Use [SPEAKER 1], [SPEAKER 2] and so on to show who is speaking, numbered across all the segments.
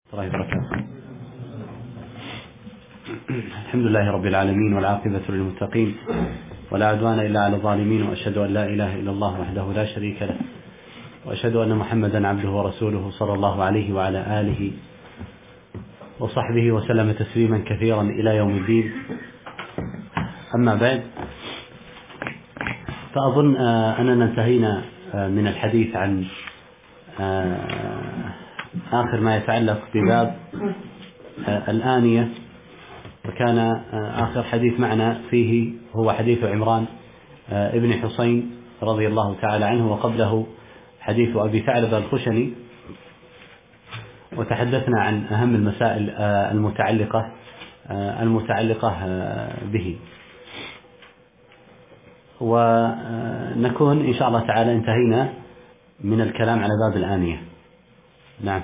[SPEAKER 1] الله وبركاته. الحمد لله رب العالمين، والعاقبة للمتقين، ولا عدوان إلا على الظالمين، وأشهد أن لا إله إلا الله وحده لا شريك له، وأشهد أن محمدا عبده ورسوله صلى الله عليه وعلى آله وصحبه وسلم تسليما كثيرا إلى يوم الدين. أما بعد، فأظن أننا انتهينا من الحديث عن آخر ما يتعلق بباب الآنية، وكان آخر حديث معنا فيه هو حديث عمران ابن حسين رضي الله تعالى عنه، وقبله حديث أبي ثعلبة الخشني، وتحدثنا عن أهم المسائل المتعلقة به، ونكون إن شاء الله تعالى انتهينا من الكلام على باب الآنية. نعم.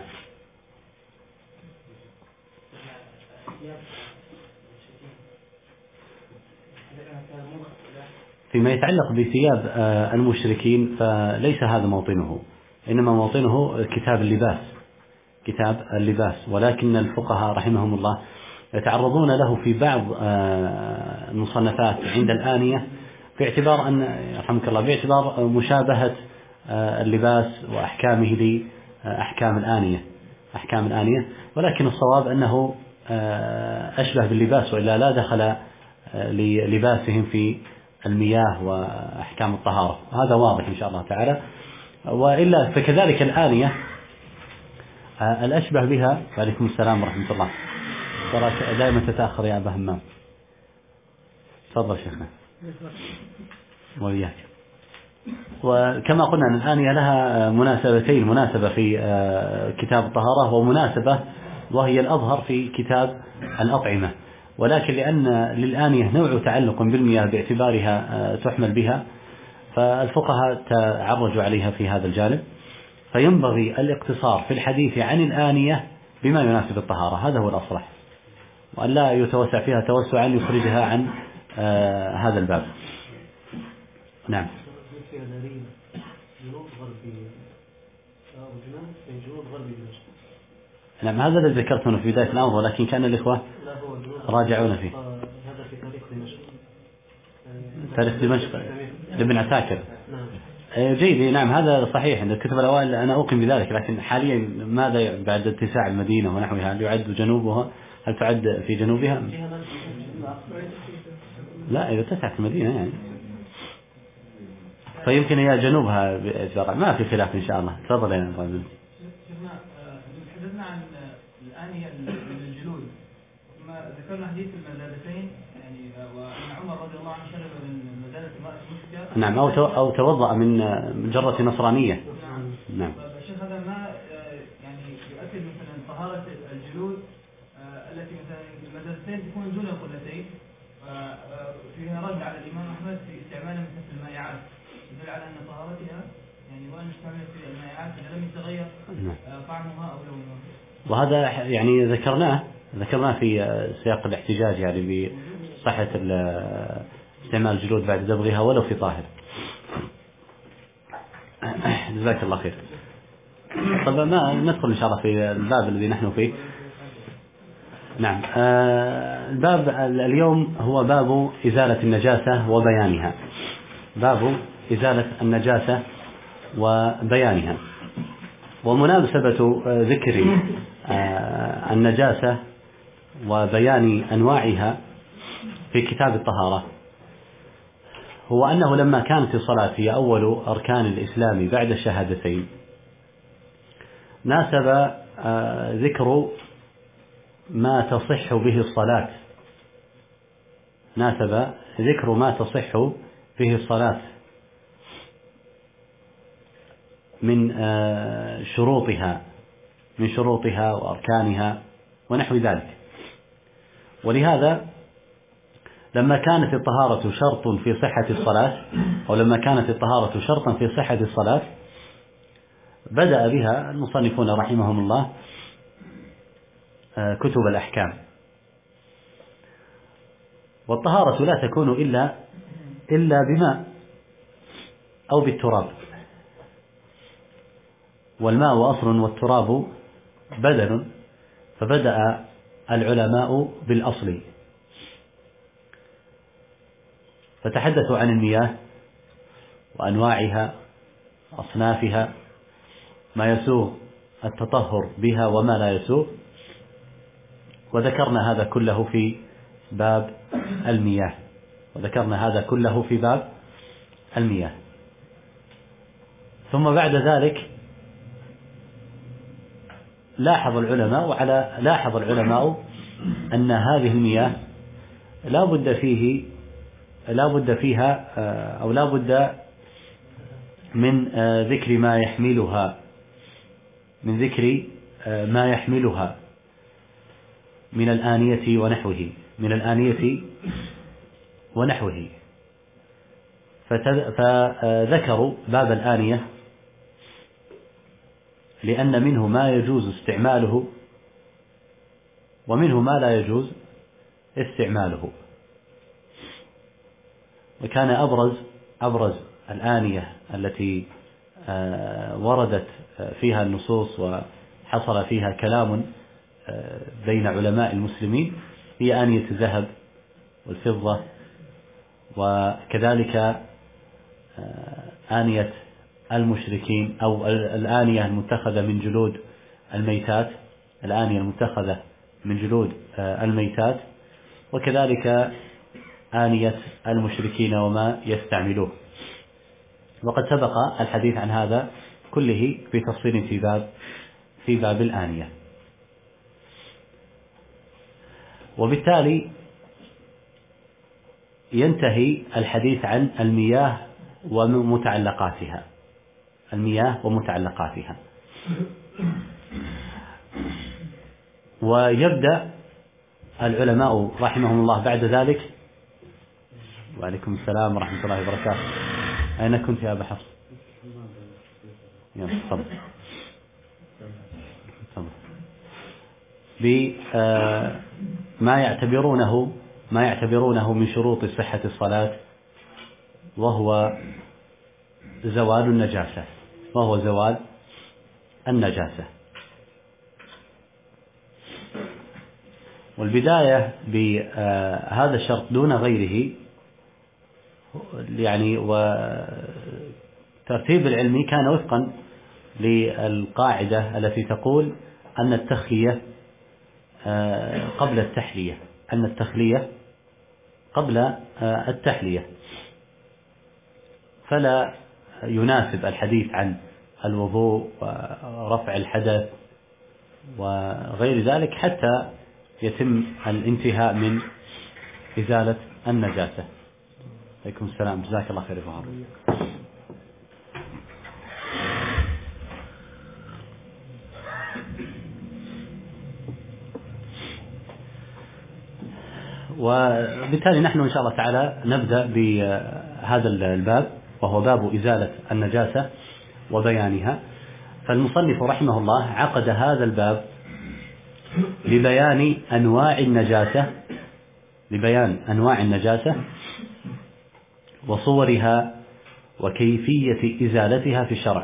[SPEAKER 1] فيما يتعلق بثياب المشركين فليس هذا موطنه، إنما موطنه كتاب اللباس، ولكن الفقهاء رحمهم الله يتعرضون له في بعض المصنفات عند الآنية باعتبار أن رحمك الله باعتبار مشابهة اللباس وأحكامه لأحكام الآنية، ولكن الصواب أنه أشبه باللباس، وإلا لا دخل للباسهم في المياه وأحكام الطهارة، هذا واضح إن شاء الله تعالى. وإلا فكذلك الآنية الأشبه بها. وعليكم السلام ورحمة الله. تراك دائما تتأخر يا أبا همام. تفضل شيخنا. وإياك. وكما قلنا أن الآنية لها مناسبتين، مناسبة في كتاب الطهارة، ومناسبة وهي الأظهر في كتاب الأطعمة، ولكن لأن للآنية نوع تعلق بالمياه باعتبارها تحمل بها، فالفقهاء تعرجوا عليها في هذا الجانب، فينبغي الاقتصار في الحديث عن الآنية بما يناسب الطهارة، هذا هو الأصلح، وأن لا يتوسع فيها توسعا يخرجها عن هذا الباب. نعم. نعم، هذا الذي ذكرته في بداية الأمر، ولكن كان الإخوة راجعون فيه.
[SPEAKER 2] هذا في
[SPEAKER 1] تاريخ دمشق لابن عساكر. جيد. نعم، هذا صحيح عند الكتب الأوائل، أنا أوقن بذلك، لكن حاليا ماذا بعد اتساع المدينة ونحوها؟ هل يعد جنوبها؟ هل تعد في جنوبها؟ لا، إذا اتسعت المدينة يعني فيمكن هي جنوبها بإجراء، ما في خلاف إن شاء الله. تفضل يا رجل.
[SPEAKER 2] تحدثنا عن الآنية من الجلود، ثم ذكرنا حديث المزادتين، يعني وأن عمر رضي الله عنه شرب من مزادة الماء المسكة.
[SPEAKER 1] نعم، أو توضأ من جرة نصرانية. نعم.
[SPEAKER 2] الشيخ هذا ما يعني يؤكد مثلا طهارة الجلود التي مثلا المزادتين تكون دون القلتين، فيها رد على الإمام أحمد في استعمالها مثل المائعات، يدل على أن طهارتها يعني وأن استعملت في المائعات إذا لم يتغير طعمها أو لونها.
[SPEAKER 1] وهذا يعني ذكرناه في سياق الاحتجاج، يعني بصحة استعمال الجلود بعد دبغها ولو في طاهر. جزاك الله خير. طبعا ما ندخل إن شاء الله في الباب الذي نحن فيه. نعم. الباب اليوم هو باب إزالة النجاسة وبيانها. باب إزالة النجاسة وبيانها. ومناسبة ذكر النجاسة وبيان أنواعها في كتاب الطهارة هو أنه لما كانت الصلاة هي أول أركان الإسلام بعد الشهادتين، ناسب ذكر ما تصح به الصلاة، من شروطها وأركانها ونحو ذلك. ولهذا لما كانت الطهارة شرط في صحة الصلاة، أو لما كانت الطهارة شرطا في صحة الصلاة، بدأ بها المصنفون رحمهم الله كتب الأحكام. والطهارة لا تكون إلا بماء أو بالتراب، والماء أصل والتراب بدل، فبدأ العلماء بالأصل، فتحدثوا عن المياه وأنواعها أصنافها، ما يسوغ التطهر بها وما لا يسوغ، وذكرنا هذا كله في باب المياه. ثم بعد ذلك لاحظ العلماء أن هذه المياه لا بد فيها أو لا بد من ذكر ما يحملها من الآنية ونحوه. فذكروا باب الآنية لأن منه ما يجوز استعماله ومنه ما لا يجوز استعماله. وكان أبرز الآنية التي وردت فيها النصوص وحصل فيها كلام بين علماء المسلمين هي آنية الذهب والفضة، وكذلك آنية المشركين أو الآنية المتخذة من جلود الميتات، وكذلك آنية المشركين وما يستعملوه. وقد سبق الحديث عن هذا كله في تفصيل في باب الآنية. وبالتالي ينتهي الحديث عن المياه ومتعلقاتها، ويبدأ العلماء رحمهم الله بعد ذلك. وعليكم السلام ورحمة الله وبركاته. أين كنت يا أبا حفص؟ تفضل. بما يعتبرونه من شروط صحة الصلاة، وهو زوال النجاسة. والبداية بهذا الشرط دون غيره، يعني وترتيب العلمي كان وفقا للقاعدة التي تقول أن التخلية قبل التحلية، فلا يناسب الحديث عن الوضوء ورفع الحدث وغير ذلك حتى يتم الانتهاء من إزالة النجاسة. عليكم السلام، جزاك الله خير. وبالتالي نحن إن شاء الله تعالى نبدأ بهذا الباب، وهو باب إزالة النجاسة وبيانها. فالمصنف رحمه الله عقد هذا الباب لبيان أنواع النجاسة وصورها وكيفية إزالتها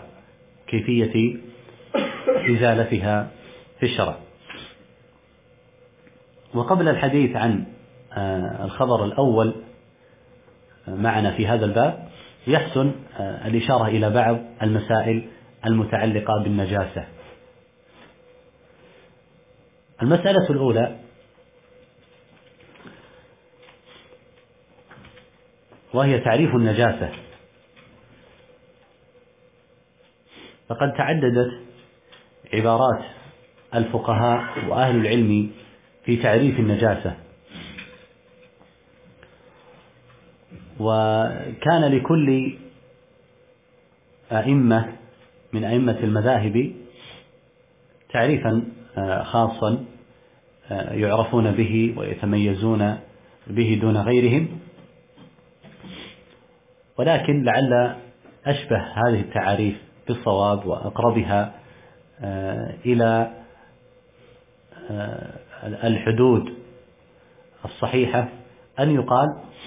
[SPEAKER 1] في الشرع. وقبل الحديث عن الخبر الأول معنا في هذا الباب يحسن الإشارة إلى بعض المسائل المتعلقة بالنجاسة. المسألة الأولى وهي تعريف النجاسة. فقد تعددت عبارات الفقهاء وأهل العلم في تعريف النجاسة، وكان لكل أئمة من أئمة المذاهب تعريفا خاصا يعرفون به ويتميزون به دون غيرهم، ولكن لعل أشبه هذه التعاريف بالصواب وأقربها إلى الحدود الصحيحة أن يقال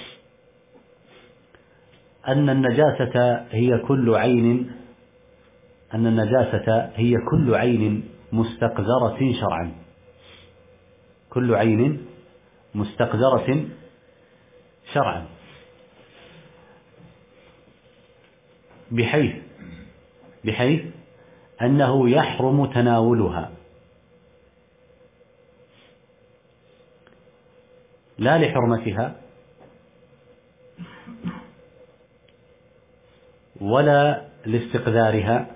[SPEAKER 1] أن النجاسة هي كل عين مستقذرة شرعا. كل عين مستقذرة شرعا، بحيث أنه يحرم تناولها، لا لحرمتها ولا لاستقذارها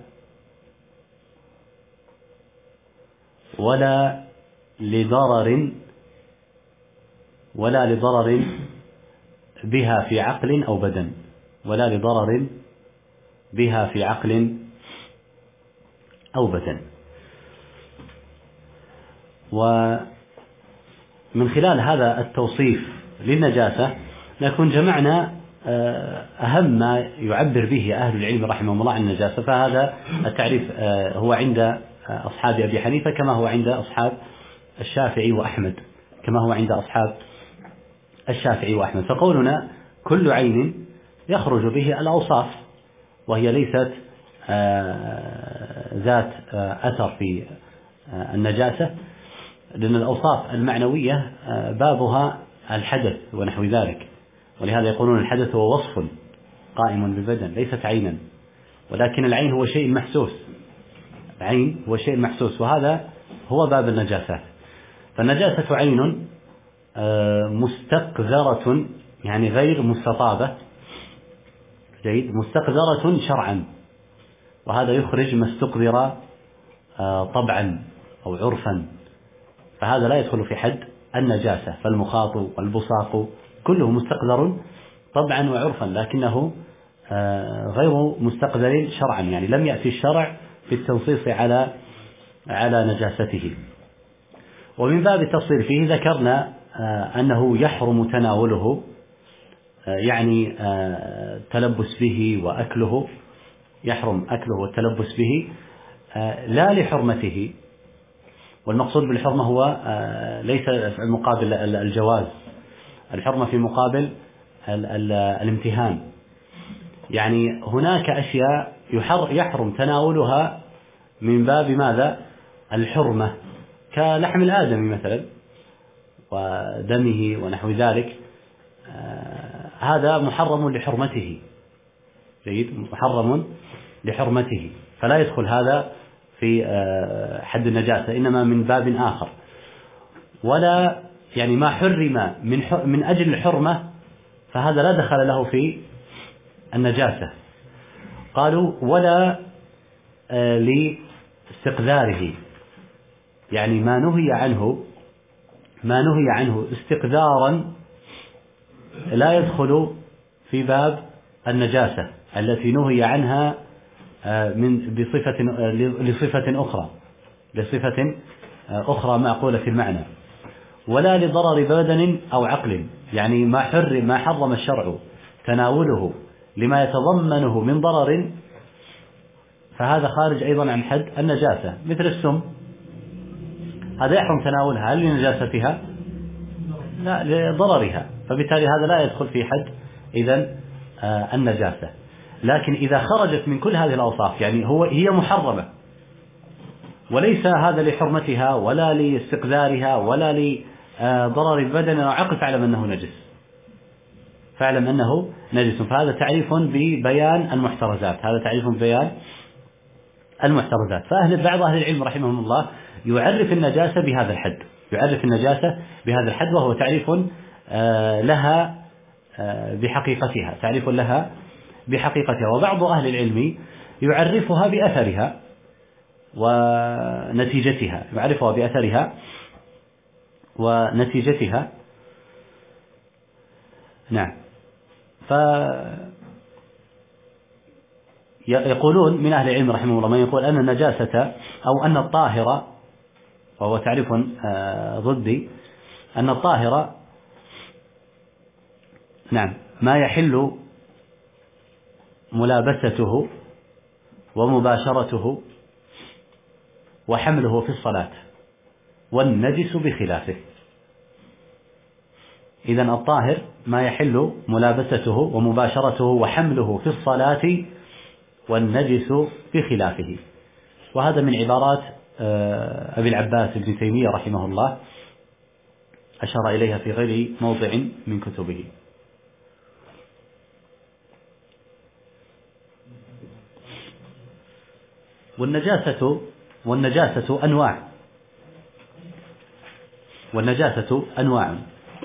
[SPEAKER 1] ولا لضرر بها في عقل أو بدن، ولا لضرر بها في عقل أو بدن. ومن خلال هذا التوصيف للنجاسة نكون جمعنا أهم ما يعبر به أهل العلم رحمهم الله عن النجاسة. فهذا التعريف هو عند أصحاب أبي حنيفة كما هو عند أصحاب الشافعي وأحمد، فقولنا كل عين يخرج به الأوصاف، وهي ليست ذات أثر في النجاسة، لأن الأوصاف المعنوية بابها الحدث ونحو ذلك، ولهذا يقولون الحدث هو وصف قائم بالبدن ليست عينا، ولكن العين هو شيء محسوس، وهذا هو باب النجاسات. فالنجاسة عين مستقذرة، يعني غير مستطابة، مستقذرة شرعا، وهذا يخرج ما استقذر طبعا أو عرفا، فهذا لا يدخل في حد النجاسة. فالمخاط والبصاق كله مستقذر طبعا وعرفا، لكنه غير مستقذر شرعا، يعني لم يأتي الشرع في التنصيص على نجاسته. ومن باب التفصيل فيه ذكرنا أنه يحرم تناوله، يعني التلبس به وأكله، يحرم أكله والتلبس به لا لحرمته، والمقصود بالحرمة هو ليس المقابل الجواز، الحرمة في مقابل الامتهان، يعني هناك أشياء يحرم تناولها من باب ماذا؟ الحرمة، كلحم الآدمي مثلا ودمه ونحو ذلك، هذا محرم لحرمته، محرم لحرمته، فلا يدخل هذا في حد النجاسة، إنما من باب آخر. ولا يعني ما حرم من أجل الحرمة فهذا لا دخل له في النجاسة. قالوا ولا لاستقذاره، يعني ما نهي عنه استقذارا لا يدخل في باب النجاسة التي نهي عنها لصفة أخرى معقولة المعنى. ولا لضرر بدن أو عقل، يعني ما حرم الشرع تناوله لما يتضمنه من ضرر، فهذا خارج أيضا عن حد النجاسة، مثل السم، هذا يحرم تناولها لنجاستها؟ لا، لضررها، فبالتالي هذا لا يدخل في حد إذن النجاسة. لكن إذا خرجت من كل هذه الأوصاف، يعني هي محرمة وليس هذا لحرمتها ولا لاستقذارها ولا لضرر البدن أو عقل، فاعلم أنه نجس. فهذا تعريف ببيان المحترزات. بعض أهل العلم رحمهم الله يعرف النجاسة بهذا الحد، وهو تعريف لها بحقيقتها. وبعض أهل العلم يعرفها بأثرها ونتيجتها، نعم. يقولون من أهل العلم رحمه الله من يقول أن النجاسة أو أن الطاهرة، وهو تعريف ضدي، أن الطاهرة نعم ما يحل ملابسته ومباشرته وحمله في الصلاة، والنجس بخلافه. إذن الطاهر ما يحل ملابسته ومباشرته وحمله في الصلاة، والنجس بخلافه. وهذا من عبارات أبي العباس ابن تيمية رحمه الله، أشار إليها في غير موضع من كتبه. والنجاسة أنواع.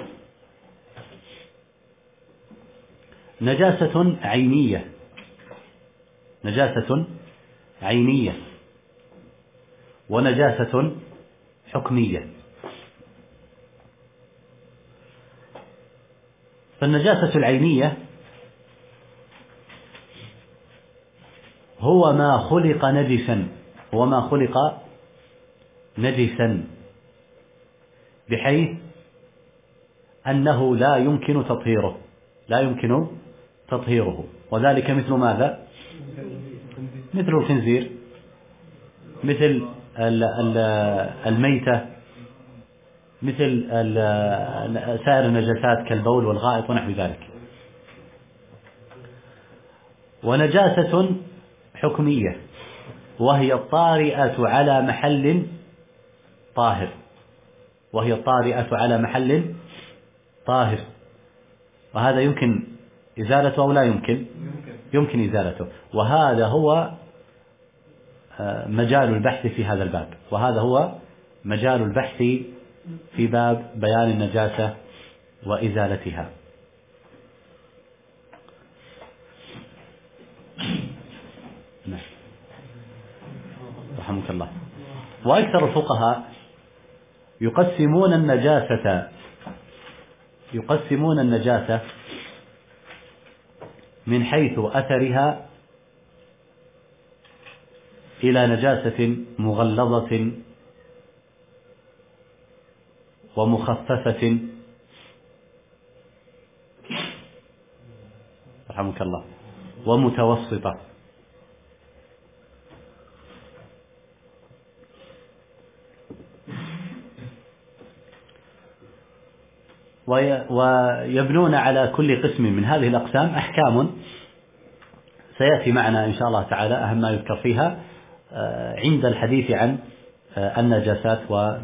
[SPEAKER 1] نجاسة عينية ونجاسة حكمية. فالنجاسة العينية هو ما خلق نجسا بحيث أنه لا يمكن تطهيره، وذلك مثل ماذا؟ مثل الخنزير، مثل الميتة، مثل سائر النجاسات كالبول والغائط ونحو ذلك. ونجاسة حكمية وهي الطارئة على محل طاهر، وهذا يمكن إزالته أو لا يمكن إزالته. وهذا هو مجال البحث في هذا الباب، وهذا هو مجال البحث في باب بيان النجاسة وإزالتها. رحمك الله. وأكثر الفقهاء يقسمون النجاسة من حيث أثرها إلى نجاسة مغلظة ومخففة رحمك الله ومتوسطة. ويبنون على كل قسم من هذه الأقسام أحكام سيأتي معنا إن شاء الله تعالى أهم ما يذكر فيها عند الحديث عن النجاسات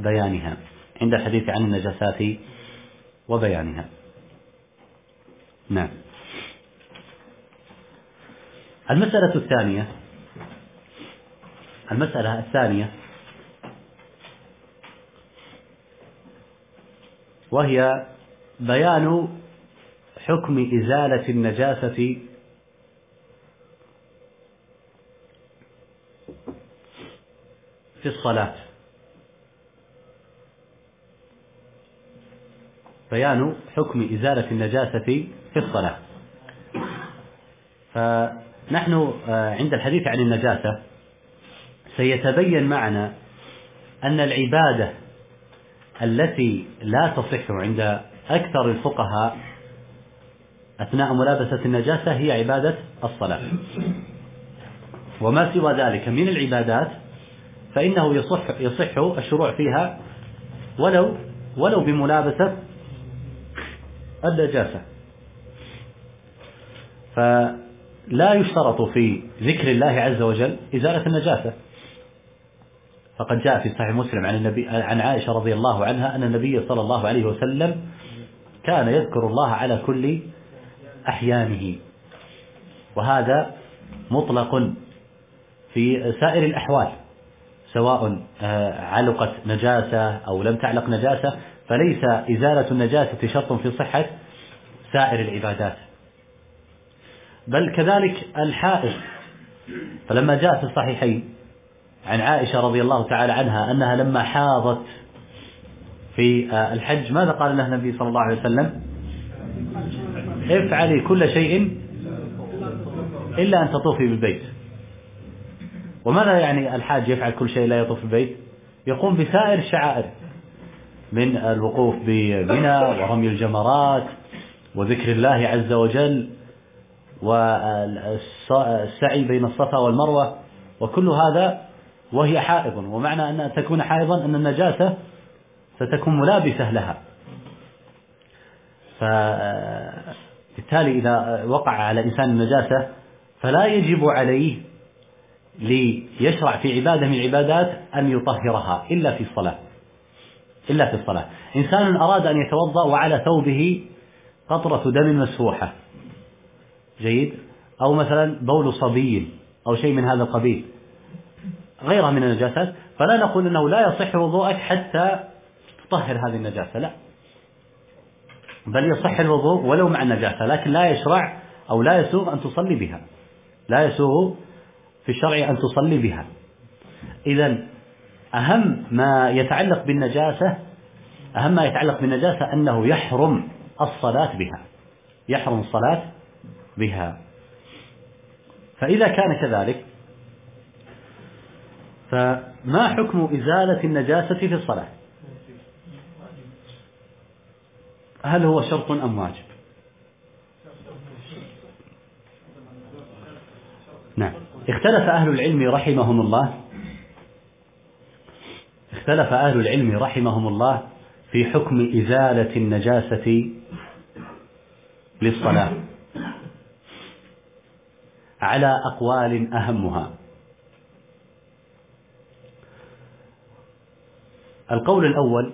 [SPEAKER 1] وبيانها. نعم. المسألة الثانية وهي بيان حكم إزالة النجاسة في الصلاة. بيان حكم إزالة النجاسة في الصلاة. فنحن عند الحديث عن النجاسة سيتبين معنا أن العبادة التي لا تصح عند أكثر الفقهاء أثناء ملابسة النجاسة هي عبادة الصلاة، وما سوى ذلك من العبادات فإنه يصح الشروع فيها ولو بملابسة النجاسة. فلا يشترط في ذكر الله عز وجل إزالة النجاسة، فقد جاء في صحيح مسلم عن عائشة رضي الله عنها أن النبي صلى الله عليه وسلم كان يذكر الله على كل أحيانه، وهذا مطلق في سائر الأحوال سواء علقت نجاسة أو لم تعلق نجاسة، فليس إزالة النجاسة شرط في صحة سائر العبادات. بل كذلك الحائض، فلما جاء في الصحيحين عن عائشة رضي الله تعالى عنها أنها لما حاضت في الحج ماذا قال لها النبي صلى الله عليه وسلم؟ افعلي كل شيء إلا أن تطوفي بالبيت. وماذا يعني الحاج يفعل كل شيء لا يطوف بالبيت؟ يقوم بسائر الشعائر من الوقوف بمنى ورمي الجمرات وذكر الله عز وجل والسعي بين الصفا والمروة، وكل هذا وهي حائض. ومعنى أن تكون حائضا أن النجاسة ستكون ملابسة لها، فبالتالي إذا وقع على إنسان النجاسة فلا يجب عليه ليشرع في عبادة من العبادات أن يطهرها إلا في الصلاة، إلا في الصلاة. إنسان أراد أن يتوضأ وعلى ثوبه قطرة دم مسفوحة، جيد، أو مثلا بول صبي أو شيء من هذا القبيل غيرها من النجاسات، فلا نقول أنه لا يصح وضوءك حتى تطهر هذه النجاسة، لا، بل يصح الوضوء ولو مع النجاسة، لكن لا يشرع أو لا يسوغ أن تصلي بها، لا يسوغ في الشرع أن تصلي بها. إذن أهم ما يتعلق بالنجاسة أنه يحرم الصلاة بها، يحرم الصلاة بها. فإذا كان كذلك فما حكم إزالة النجاسة في الصلاة؟ هل هو شرط أم واجب؟ نعم. اختلف أهل العلم رحمهم الله في حكم إزالة النجاسة للصلاة على أقوال أهمها. القول الأول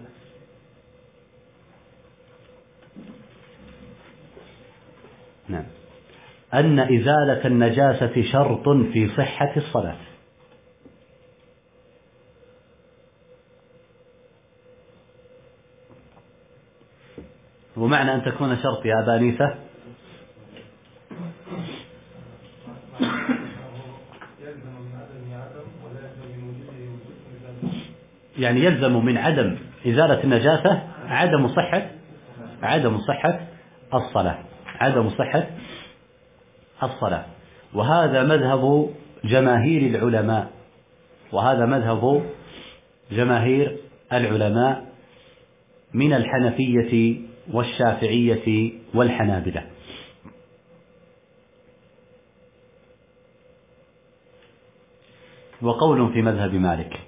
[SPEAKER 1] نعم أن إزالة النجاسة شرط في صحة الصلاة. ومعنى أن تكون شرط يا أبا أنيسة يعني يلزم من عدم إزالة النجاسة عدم صحة الصلاة. وهذا مذهب جماهير العلماء من الحنفية والشافعية والحنابلة. وقول في مذهب مالك،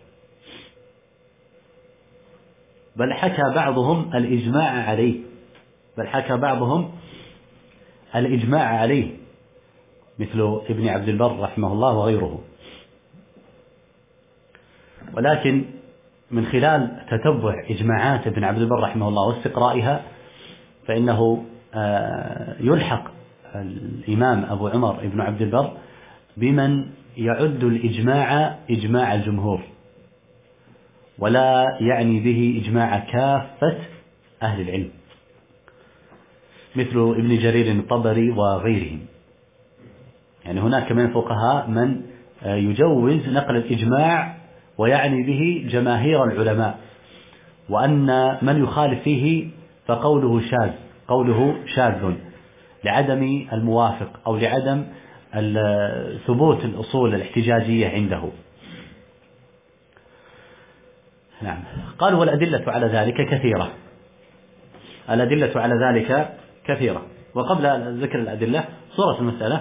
[SPEAKER 1] بل حكى بعضهم الإجماع عليه مثل ابن عبد البر رحمه الله وغيره. ولكن من خلال تتبع إجماعات ابن عبد البر رحمه الله واستقرائها فإنه يلحق الإمام أبو عمر ابن عبد البر بمن يعد الإجماع إجماع الجمهور، ولا يعني به إجماع كافة أهل العلم مثل ابن جرير الطبري وغيرهم. يعني هناك من الفقهاء من يجوز نقل الإجماع ويعني به جماهير العلماء، وأن من يخالف فيه فقوله شاذ لعدم الموافق أو لعدم ثبوت الأصول الاحتجاجية عنده. نعم. قال والأدلة على ذلك كثيرة. وقبل ذكر الأدلة صورة المسألة،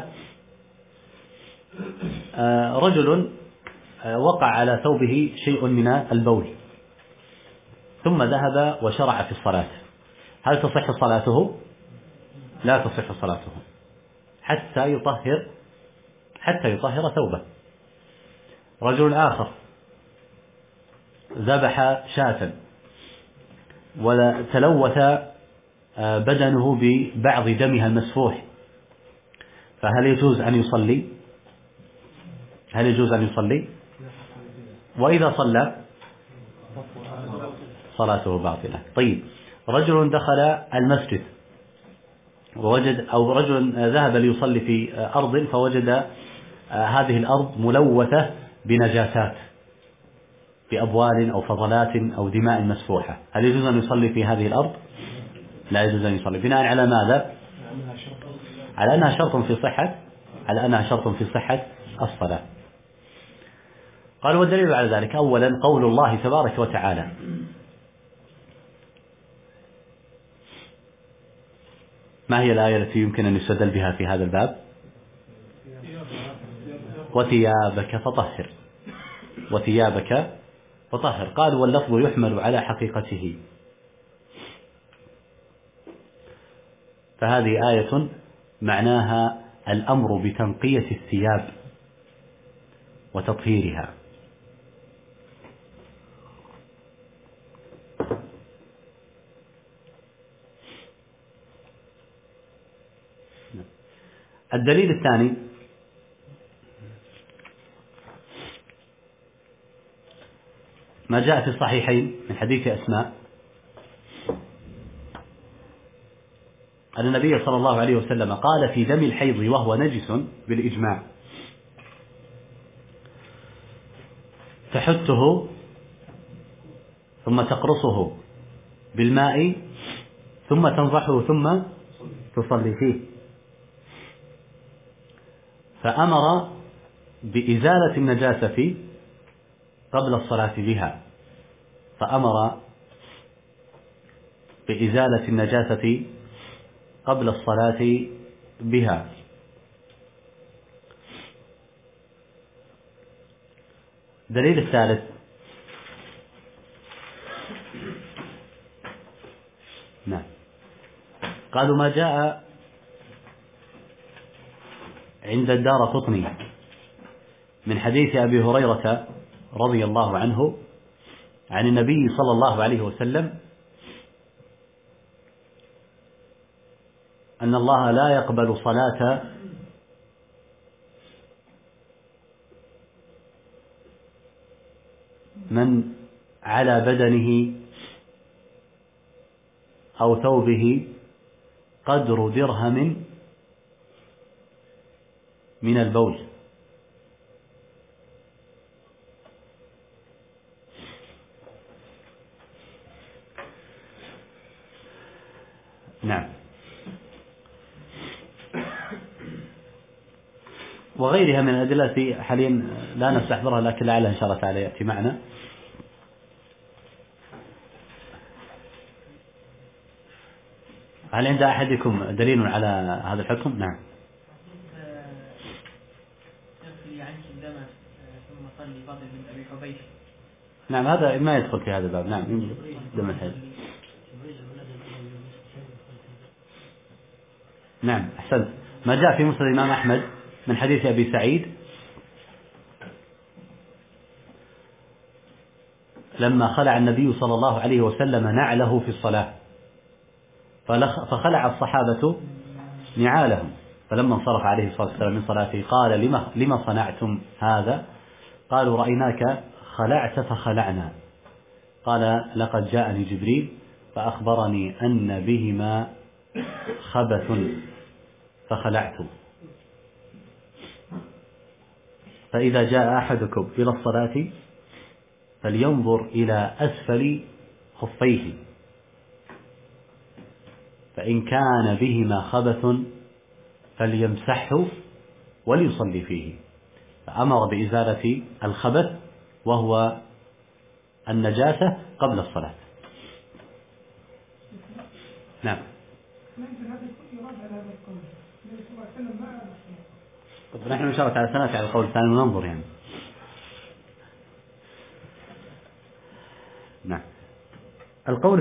[SPEAKER 1] رجل وقع على ثوبه شيء من البول ثم ذهب وشرع في الصلاة، هل تصح صلاته؟ لا تصح صلاته حتى يطهر ثوبه. رجل آخر ذبح شاة وتلوث بدنه ببعض دمها المسفوح، فهل يجوز أن يصلي؟ وإذا صلى صلاته باطلة. طيب، رجل دخل المسجد أو رجل ذهب ليصلي في أرض فوجد هذه الأرض ملوثة بنجاسات، بأبوال أو فضلات أو دماء مسفوحة، هل يجوز أن يصلي في هذه الأرض؟ لا يجوز أن يصلي. بناء على ماذا؟ على أنها شرط في صحة الصلاة. قال والدليل على ذلك أولا قول الله تبارك وتعالى: ما هي الآية التي يمكن أن يستدل بها في هذا الباب؟ وثيابك فطهر. قال واللفظ يحمل على حقيقته، فهذه آية معناها الأمر بتنقية الثياب وتطهيرها. الدليل الثاني ما جاء في الصحيحين من حديث أسماء أن النبي صلى الله عليه وسلم قال في دم الحيض وهو نجس بالإجماع تحته ثم تقرصه بالماء ثم تنضحه ثم تصلي فيه، فأمر بإزالة النجاسة قبل الصلاة بها، فأمر بإزالة النجاسة قبل الصلاة بها. دليل الثالث نعم قالوا ما جاء عند الدارقطني من حديث أبي هريرة رضي الله عنه عن النبي صلى الله عليه وسلم أن الله لا يقبل صلاة من على بدنه أو ثوبه قدر درهم من البول. نعم وغيرها من الأدلة حاليا لا نستحضرها، لكن لعلها إن شاء الله تعالى يأتي معنا. هل عند أحدكم دليل على هذا الحكم؟ نعم. نعم هذا ما يدخل في هذا الباب. نعم دم الحيض. نعم أحسنت. ما جاء في مسند الإمام أحمد من حديث أبي سعيد لما خلع النبي صلى الله عليه وسلم نعله في الصلاة فخلع الصحابة نعالهم، فلما انصرف عليه الصلاة والسلام من صلاته قال لما صنعتم هذا؟ قالوا رأيناك خلعت فخلعنا. قال لقد جاءني جبريل فأخبرني أن بهما خبث فخلعت. فإذا جاء أحدكم إلى الصلاة فلينظر إلى أسفل خفيه، فإن كان بهما خبث فليمسحه وليصلي فيه. فأمر بإزالة الخبث وهو النجاسة قبل الصلاة. نعم. طب نحن إن شاء الله تعالى سنأتي على القول الثاني وننظر يعني. نعم. القول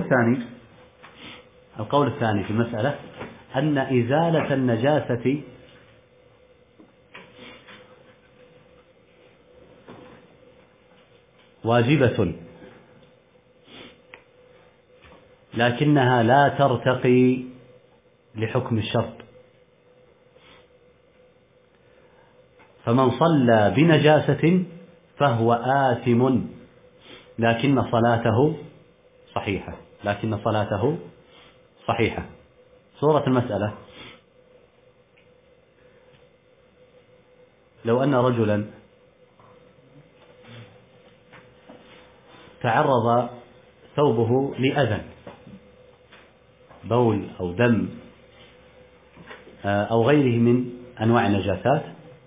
[SPEAKER 1] الثاني في المسألة أن إزالة النجاسة واجبة لكنها لا ترتقي لحكم الشرط، فمن صلى بنجاسة فهو آثم لكن صلاته صحيحة. صورة المسألة: لو أن رجلا تعرض ثوبه لأذى، بول أو دم أو غيره من أنواع النجاسات،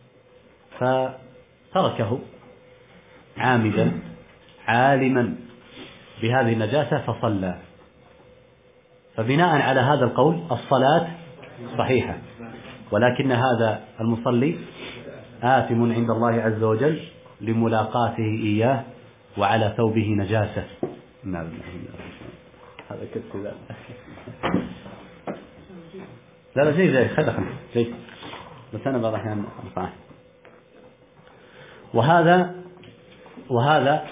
[SPEAKER 1] فتركه عامدا عالما بهذه النجاسة فصلى، فبناء على هذا القول الصلاة صحيحة، ولكن هذا المصلي آثم عند الله عز وجل لملاقاته إياه وعلى ثوبه نجاسة. هذا كذا لا جيد خلق جيد، بس أنا بعض الأحيان أرفعه. وهذا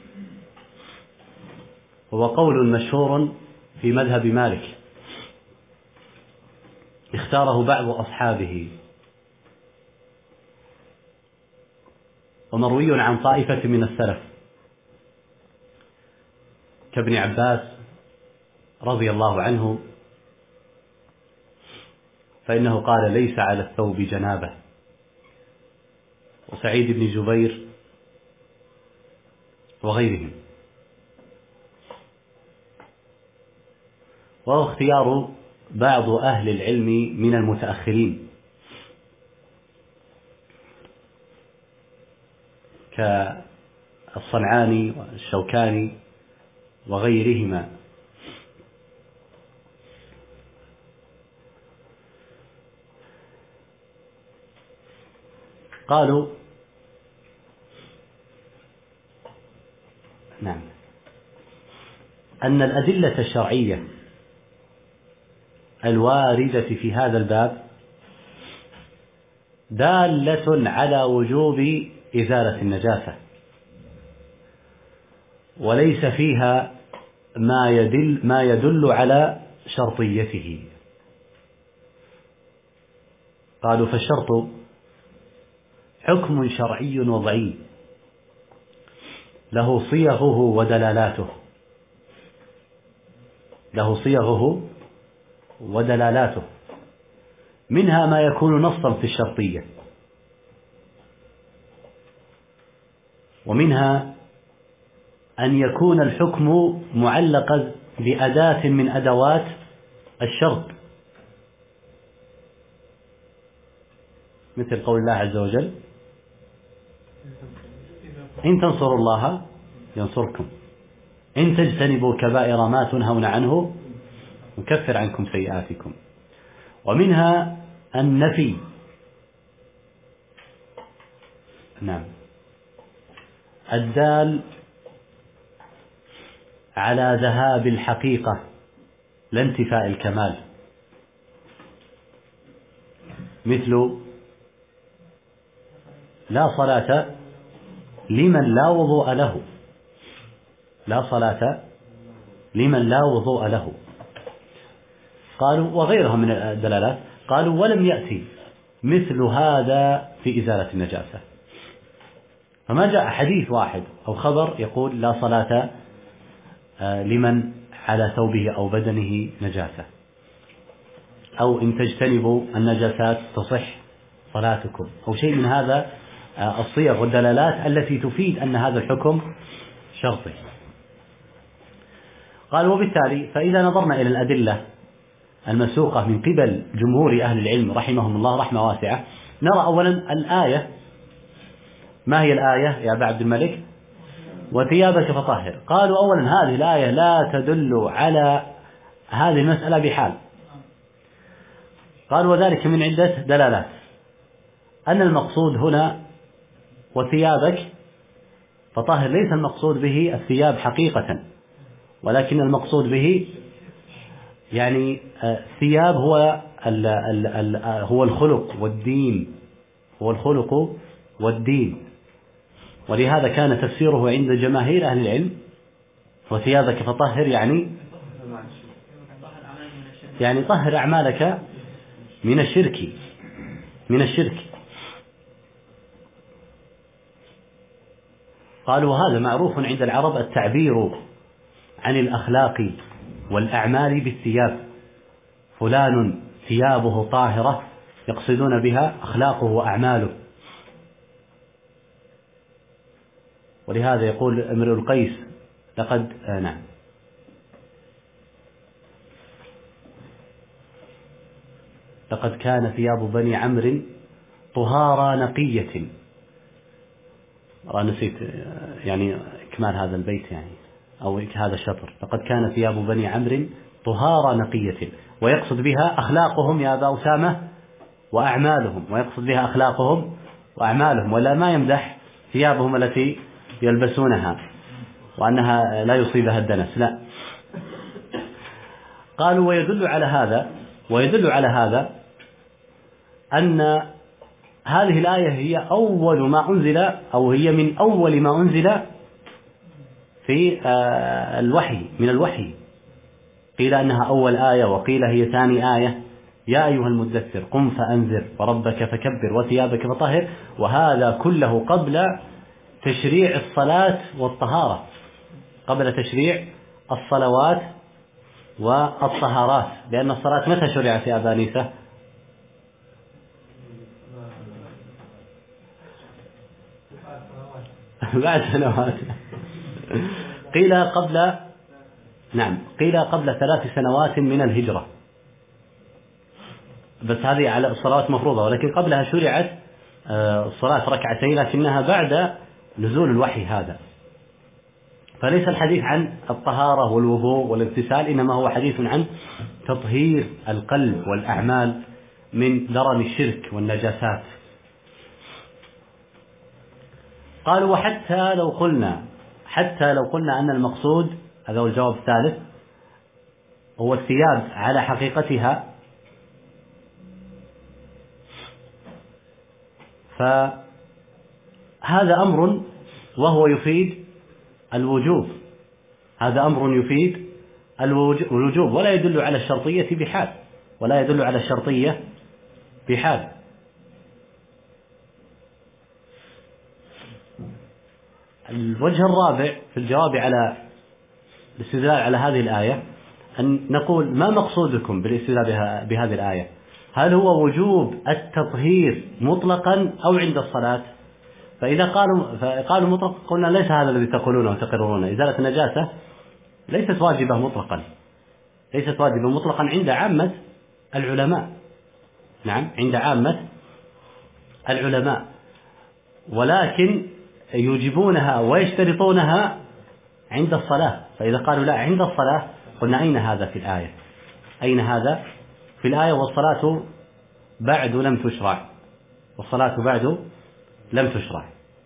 [SPEAKER 1] هو قول مشهور في مذهب مالك اختاره بعض أصحابه ومروي عن طائفة من السلف كابن عباس رضي الله عنه، فإنه قال: ليس على الثوب جنابة. وسعيد بن جبير وغيرهم. وهو اختيار بعض أهل العلم من المتأخرين كالصنعاني والشوكاني وغيرهما. قالوا: نعم، أن الأدلة الشرعية الواردة في هذا الباب دالة على وجوب إزالة النجاسة، وليس فيها ما يدل على شرطيته. قالوا: فالشرط حكم شرعي وضعي له صيغه ودلالاته، منها ما يكون نصا في الشرطية، ومنها أن يكون الحكم معلقا بأداة من أدوات الشرط، مثل قول الله عز وجل: إن تنصروا الله ينصركم، إن تجتنبوا كبائر ما تنهون عنه نكفر عنكم سيئاتكم. ومنها النفي، نعم، الدال على ذهاب الحقيقة لا انتفاء الكمال، مثل: لا صلاة لمن لا وضوء له، لا صلاة لمن لا وضوء له. قالوا: وغيرها من الدلالات. قالوا: ولم يأتي مثل هذا في إزالة النجاسة، فما جاء حديث واحد أو خبر يقول: لا صلاة لمن على ثوبه أو بدنه نجاسة، أو إن تجتنبوا النجاسات تصح صلاتكم، أو شيء من هذا الصيغ والدلالات التي تفيد أن هذا الحكم شرطي. قال: وبالتالي فإذا نظرنا إلى الأدلة المسوقة من قبل جمهور أهل العلم رحمهم الله رحمة واسعة، نرى أولا الآية. ما هي الآية يا أبا عبد الملك؟ وثيابك فطهر. قالوا: أولا هذه الآية لا تدل على هذه المسألة بحال. قالوا: وذلك من عدة دلالات. أن المقصود هنا وثيابك فطهر ليس المقصود به الثياب حقيقة، ولكن المقصود به يعني الثياب هو الخلق والدين، ولهذا كان تفسيره عند جماهير أهل العلم وثيابك فطهر يعني طهر أعمالك من الشرك. قالوا: هذا معروف عند العرب التعبير عن الأخلاق والأعمال بالثياب، فلان ثيابه طاهرة، يقصدون بها أخلاقه وأعماله. ولهذا يقول امرؤ القيس: لقد كان ثياب بني عمرو طهارى نقية. نسيت يعني كمال هذا البيت يعني أو هذا الشطر. لقد كان ثياب بني عمرو طهارى نقية، ويقصد بها أخلاقهم يا أبا أسامة وأعمالهم، ولا ما يمدح ثيابهم التي يلبسونها وأنها لا يصيبها الدنس، لا. قالوا: ويدل على هذا أن هذه الآية هي أول ما أنزل، أو هي من أول ما أنزل في الوحي، من الوحي. قيل أنها أول آية، وقيل هي ثاني آية: يا أيها المدثر قم فأنذر وربك فكبر وثيابك فطهر. وهذا كله قبل تشريع الصلاة والطهارة، قبل تشريع الصلوات والطهارات، لأن الصلاة متى شرعت يا أبا أنيسة؟ بعد سنوات. قيل قبل، نعم قيل قبل 3 سنوات من الهجرة، بس هذه على الصلوات مفروضة، ولكن قبلها شرعت الصلاة ركعتين، لكنها بعد نزول الوحي هذا. فليس الحديث عن الطهارة والوضوء والاغتسال، إنما هو حديث عن تطهير القلب والأعمال من درن الشرك والنجاسات. قالوا وحتى لو قلنا أن المقصود، هذا هو الجواب الثالث، هو الثياب على حقيقتها، فهذا أمر وهو يفيد الوجوب، هذا أمر يفيد الوجوب، ولا يدل على الشرطية بحال. الوجه الرابع في الجواب على الاستدلال على هذه الآية أن نقول ما مقصودكم بالاستدلال بهذه الآية؟ هل هو وجوب التطهير مطلقا أو عند الصلاة؟ فإذا قالوا مطلق، قلنا ليس هذا الذي تقولونه وتقررونه. إزالة النجاسة ليست واجبة مطلقا عند عامة العلماء، نعم عند عامة العلماء، ولكن يوجبونها ويشترطونها عند الصلاة. فإذا قالوا لا عند الصلاة، قلنا أين هذا في الآية؟ والصلاة بعد لم تشرع.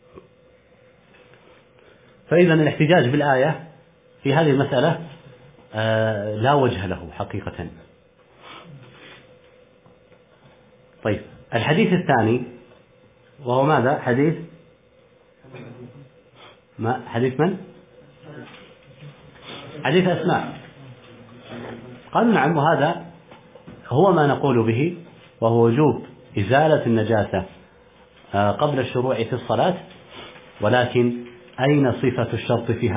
[SPEAKER 1] فإذا الاحتجاج بالآية في هذه المسألة لا وجه له حقيقة. طيب، الحديث الثاني وهو ماذا؟ حديث من؟ حديث أسماء. قالوا نعم، وهذا هو ما نقول به، وهو وجوب إزالة النجاسة قبل الشروع في الصلاة. ولكن أين صفة الشرط في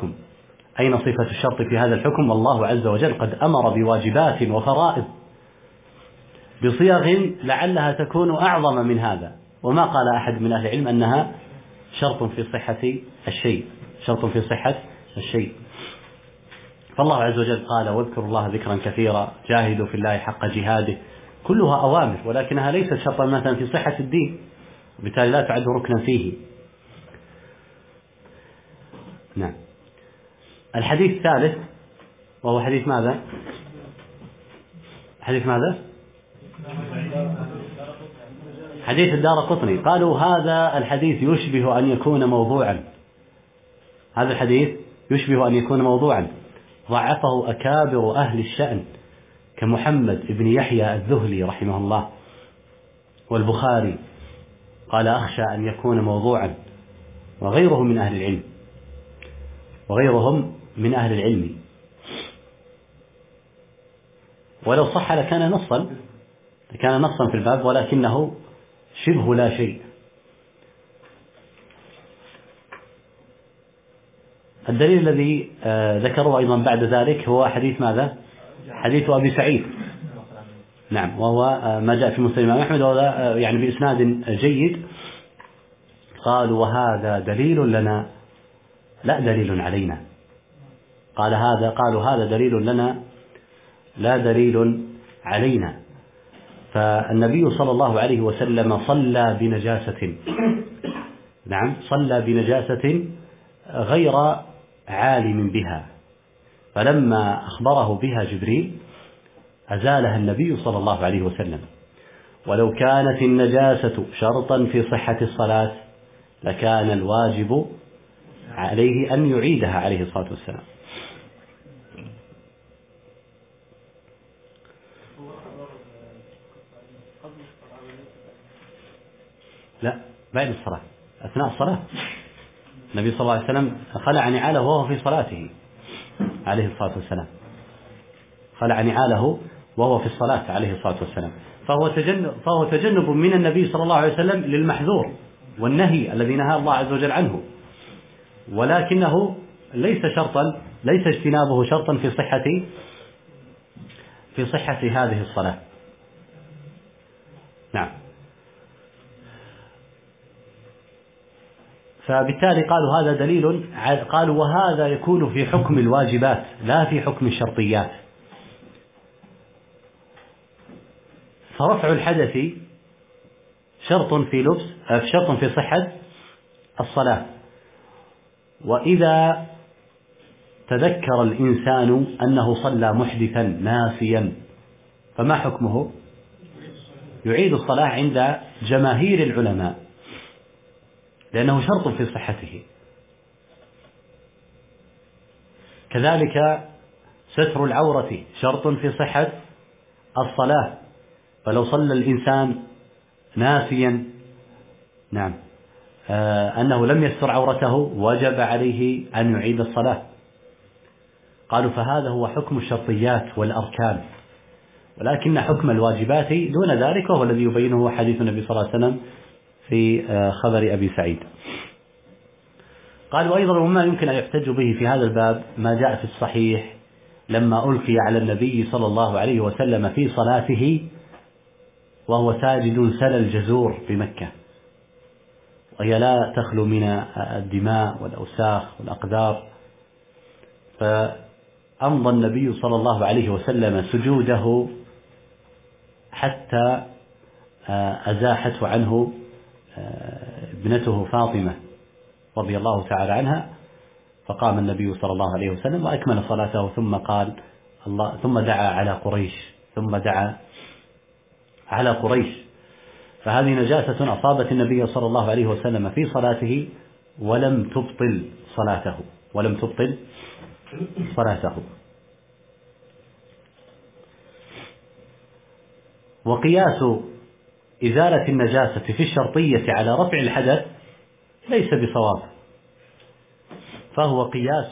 [SPEAKER 1] هذا الحكم؟ والله عز وجل قد أمر بواجبات وفرائض بصيغ لعلها تكون أعظم من هذا، وما قال أحد من أهل العلم أنها شرط في صحة الشيء. فالله عز وجل قال واذكروا الله ذكرا كثيرا، جاهدوا في الله حق جهاده، كلها أوامر، ولكنها ليست شرطا مثلا في صحة الدين، وبالتالي لا تعد ركنا فيه. نعم. الحديث الثالث وهو حديث ماذا؟ حديث الدارقطني. قالوا هذا الحديث يشبه أن يكون موضوعا، ضعفه أكابر أهل الشأن كمحمد بن يحيى الذهلي رحمه الله والبخاري، قال أخشى أن يكون موضوعا، وغيرهم من أهل العلم، ولو صح لكان نصا في الباب، ولكنه شبه لا شيء. الدليل الذي ذكره أيضا بعد ذلك هو حديث ماذا؟ حديث أبي سعيد، نعم، وهو ما جاء في مسلم أحمد، وهو يعني بإسناد جيد. قالوا وهذا دليل لنا لا دليل علينا. قالوا هذا دليل لنا لا دليل علينا. فالنبي صلى الله عليه وسلم صلى بنجاسة غير عالم بها، فلما أخبره بها جبريل أزالها النبي صلى الله عليه وسلم. ولو كانت النجاسة شرطا في صحة الصلاة لكان الواجب عليه أن يعيدها عليه الصلاة والسلام. لا، بعد الصلاة، أثناء الصلاة النبي صلى الله عليه وسلم خلع نعاله وهو في صلاته عليه الصلاة والسلام، خلع نعاله وهو في الصلاة عليه الصلاة والسلام. فهو تجنب من النبي صلى الله عليه وسلم للمحذور، والنهي الذي نهى الله عز وجل عنه، ولكنه ليس شرطا، ليس اجتنابه شرطا في صحة هذه الصلاة. نعم. فبالتالي قالوا هذا دليل، قالوا وهذا يكون في حكم الواجبات لا في حكم الشرطيات. فرفع الحدث شرط في صحة الصلاة. وإذا تذكر الإنسان أنه صلى محدثا ناسيا فما حكمه؟ يعيد الصلاة عند جماهير العلماء، لأنه شرط في صحته. كذلك ستر العورة شرط في صحة الصلاة، فلو صلى الإنسان ناسيا نعم أنه لم يستر عورته وجب عليه أن يعيد الصلاة. قالوا فهذا هو حكم الشرطيات والأركان، ولكن حكم الواجبات دون ذلك، وهو الذي يبينه حديث النبي صلى الله عليه وسلم في خبر أبي سعيد. قالوا أيضا وما يمكن أن يحتج به في هذا الباب ما جاء في الصحيح لما ألقي على النبي صلى الله عليه وسلم في صلاته وهو ساجد سل الجزور بمكة، وهي لا تخلو من الدماء والأوساخ والأقدار، فأمضى النبي صلى الله عليه وسلم سجوده حتى أزاحته عنه ابنته فاطمة رضي الله تعالى عنها، فقام النبي صلى الله عليه وسلم وأكمل صلاته ثم دعا على قريش. فهذه نجاسة أصابت النبي صلى الله عليه وسلم في صلاته ولم تبطل صلاته. وقياس إزالة النجاسة في الشرطية على رفع الحدث ليس بصواب، فهو قياس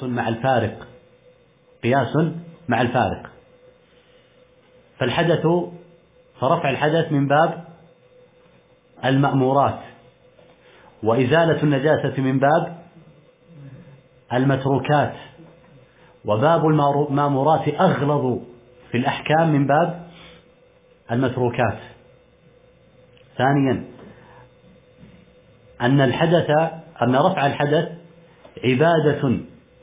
[SPEAKER 1] مع الفارق. فرفع الحدث من باب المأمورات، وإزالة النجاسة من باب المتروكات، وباب المأمورات أغلظ في الأحكام من باب المتروكات. ثانيا أن رفع الحدث عبادة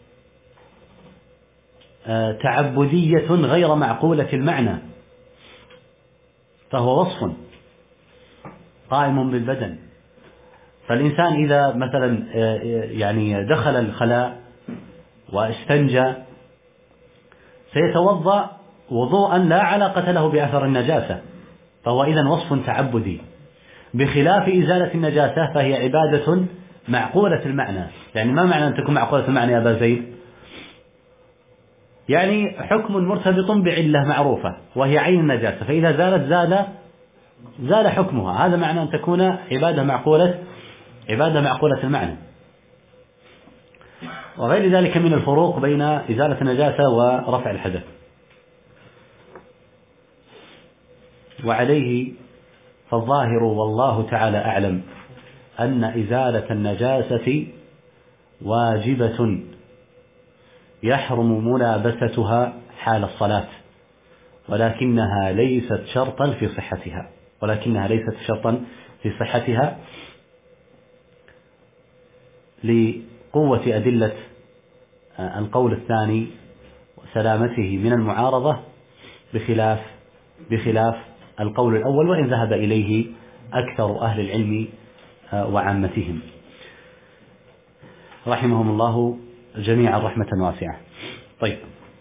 [SPEAKER 1] تعبدية غير معقولة المعنى، فهو وصف قائم بالبدن. فالإنسان إذا مثلا دخل الخلاء واستنجى سيتوضأ وضوءا لا علاقة له بأثر النجاسة، فهو إذن وصف تعبدي، بخلاف إزالة النجاسة فهي عبادة معقولة المعنى. يعني ما معنى أن تكون معقولة المعنى يا أبا زيد؟ يعني حكم مرتبط بعلة معروفة وهي عين النجاسة، فإذا زالت زال حكمها. هذا معنى أن تكون عبادة معقولة المعنى. وغير ذلك من الفروق بين إزالة النجاسة ورفع الحدث. وعليه فالظاهر والله تعالى أعلم أن إزالة النجاسة واجبة يحرم ملابستها حال الصلاة، ولكنها ليست شرطا في صحتها لقوة أدلة القول الثاني وسلامته من المعارضة، بخلاف القول الأول، وإن ذهب إليه أكثر أهل العلم وعامتهم رحمهم الله جميعا رحمة واسعة. طيب،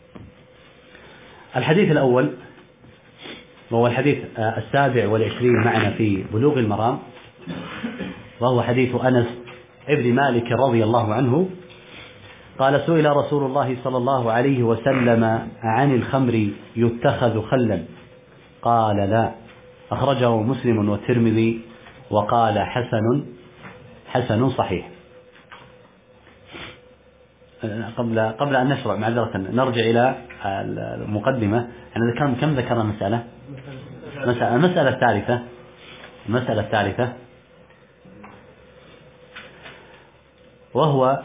[SPEAKER 1] الحديث الأول وهو الحديث 27 معنا في بلوغ المرام، وهو حديث أنس ابن مالك رضي الله عنه قال: سئل رسول الله صلى الله عليه وسلم عن الخمر يتخذ خلا؟ قال: لا. أخرجه مسلم والترمذي وقال حسن صحيح. قبل أن نشرع معذرة نرجع إلى المقدمة. كم ذكرنا المسألة الثالثة. وهو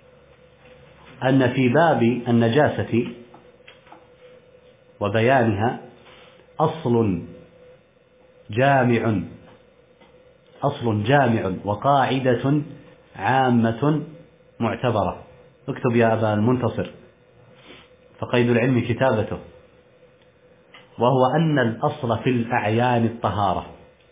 [SPEAKER 1] أن في باب النجاسة وبيانها أصل جامع وقاعدة عامة معتبرة. اكتب يا أبا المنتصر، فقيد العلم كتابته. وهو أن الأصل في الأعيان الطهارة،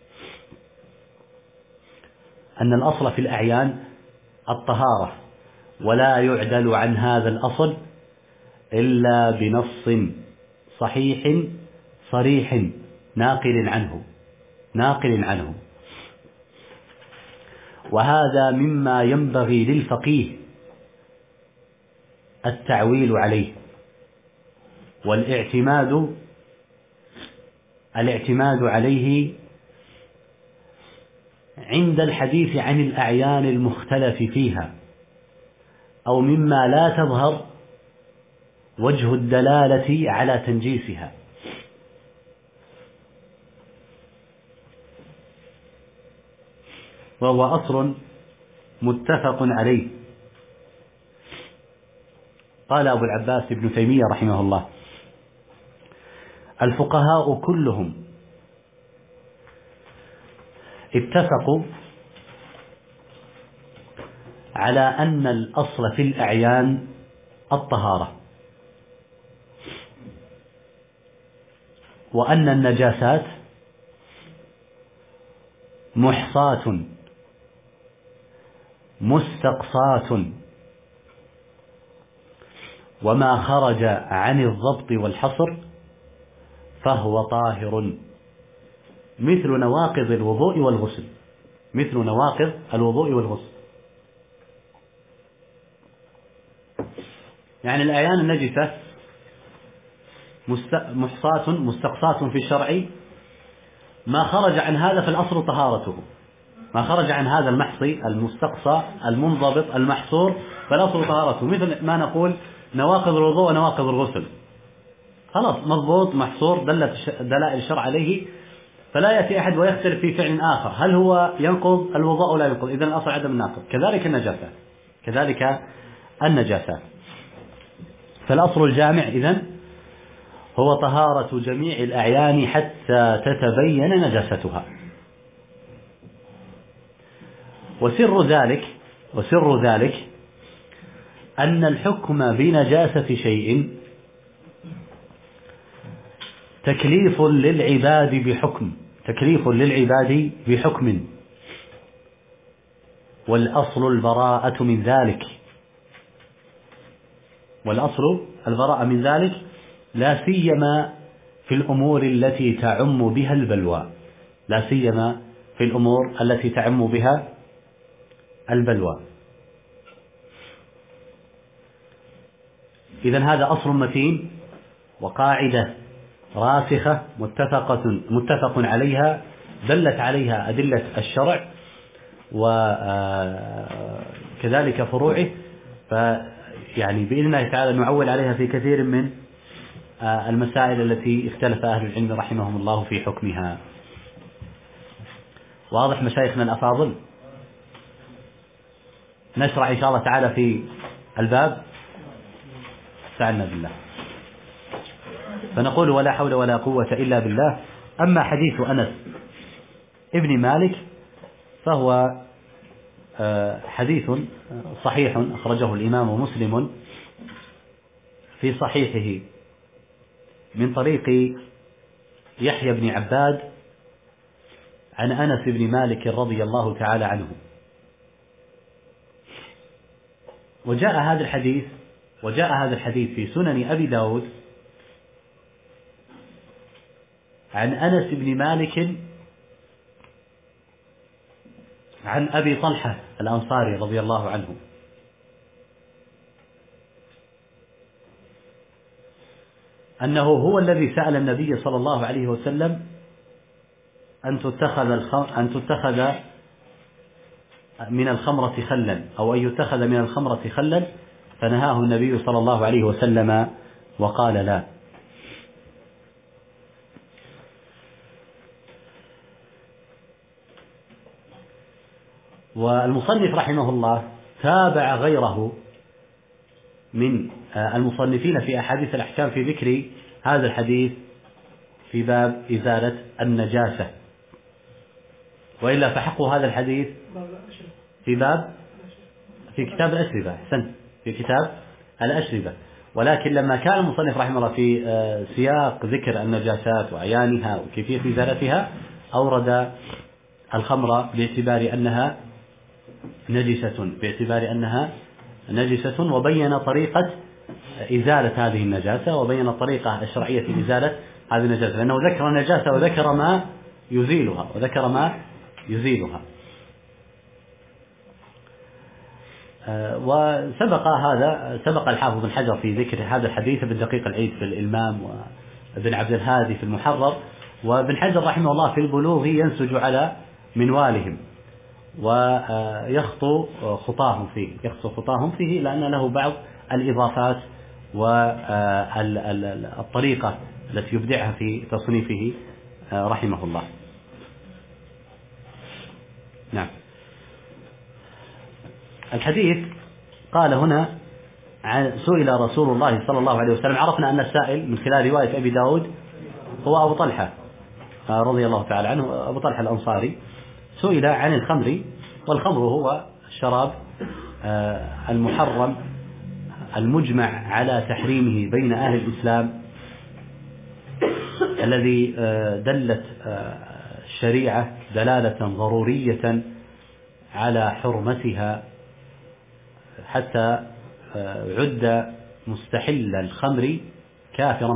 [SPEAKER 1] أن الأصل في الأعيان الطهارة، ولا يعدل عن هذا الأصل إلا بنص صحيح صريح ناقل عنه. وهذا مما ينبغي للفقيه التعويل عليه والاعتماد عليه عند الحديث عن الأعيان المختلف فيها، أو مما لا تظهر وجه الدلالة على تنجيسها. وهو أصل متفق عليه. قال أبو العباس ابن تيمية رحمه الله: الفقهاء كلهم اتفقوا على أن الأصل في الأعيان الطهارة، وأن النجاسات محصاة مستقصاة، وما خرج عن الضبط والحصر فهو طاهر، مثل نواقض الوضوء والغسل. يعني الأعيان النجسة محصاة مستقصاة في الشرع، ما خرج عن هذا فالأصل طهارته، ما خرج عن هذا المحصي المستقصى المنضبط المحصور فالأصل طهارته، مثل ما نقول نواقض الوضوء ونواقض الغسل، خلاص مضبوط محصور دلت دلائل الشرع عليه، فلا يأتي أحد ويختلف في فعل آخر هل هو ينقض الوضوء أو لا ينقض، إذن الأصل عدم الناقض. كذلك النجاسات. فالأصل الجامع إذن هو طهارة جميع الأعيان حتى تتبين نجاستها. وسر ذلك أن الحكم بنجاسة شيء تكليف للعباد بحكم، والأصل البراءة من ذلك، لا سيما في الأمور التي تعم بها البلوى. إذن هذا أصل متين وقاعدة راسخة متفق عليها، دلت عليها أدلة الشرع وكذلك فروعه، فيعني بإذن الله تعالى نعول عليها في كثير من المسائل التي اختلف أهل العلم رحمهم الله في حكمها. واضح مشايخنا الأفاضل؟ نشرع إن شاء الله تعالى في الباب. استعنا بالله. فنقول: ولا حول ولا قوة إلا بالله. أما حديث أنس ابن مالك فهو حديث صحيح أخرجه الإمام مسلم في صحيحه من طريق يحيى بن عباد عن أنس بن مالك رضي الله تعالى عنه. وجاء هذا الحديث في سنن أبي داود عن أنس بن مالك عن أبي طلحة الأنصاري رضي الله عنه أنه هو الذي سأل النبي صلى الله عليه وسلم أن تتخذ من الخمرة خلا، أو أن يتخذ من الخمرة خلا، فنهاه النبي صلى الله عليه وسلم وقال: لا. والمصنف رحمه الله تابع غيره من المصنفين في أحاديث الأحكام في ذكر هذا الحديث في باب إزالة النجاسة، وإلا فحقه هذا الحديث في كتاب الأشربة. أحسنت، في كتاب الأشربة. ولكن لما كان المصنف رحمه الله في سياق ذكر النجاسات وعيانها وكيفية إزالتها أورد الخمر باعتبار أنها نجسة، وبين طريقة إزالة هذه النجاسة، وبين الطريقة الشرعية في إزالة هذه النجاسة، لأنه ذكر النجاسة وذكر ما يزيلها. وسبق الحافظ بن حجر في ذكر هذا الحديث ابن دقيق العيد في الإلمام، وابن عبد الهادي في المحرر، وابن حجر رحمه الله في البلوغ ينسج على منوالهم ويخطو خطاهم فيه لأن له بعض الإضافات والطريقة التي يبدعها في تصنيفه رحمه الله. نعم. الحديث قال هنا سئل رسول الله صلى الله عليه وسلم. عرفنا أن السائل من خلال رواية أبي داود هو أبو طلحة رضي الله تعالى عنه، أبو طلحة الأنصاري، سئل عن الخمر، والخمر هو الشراب المحرم المجمع على تحريمه بين أهل الإسلام، الذي دلت الشريعة دلالة ضرورية على حرمتها، حتى عد مستحل الخمر كافرا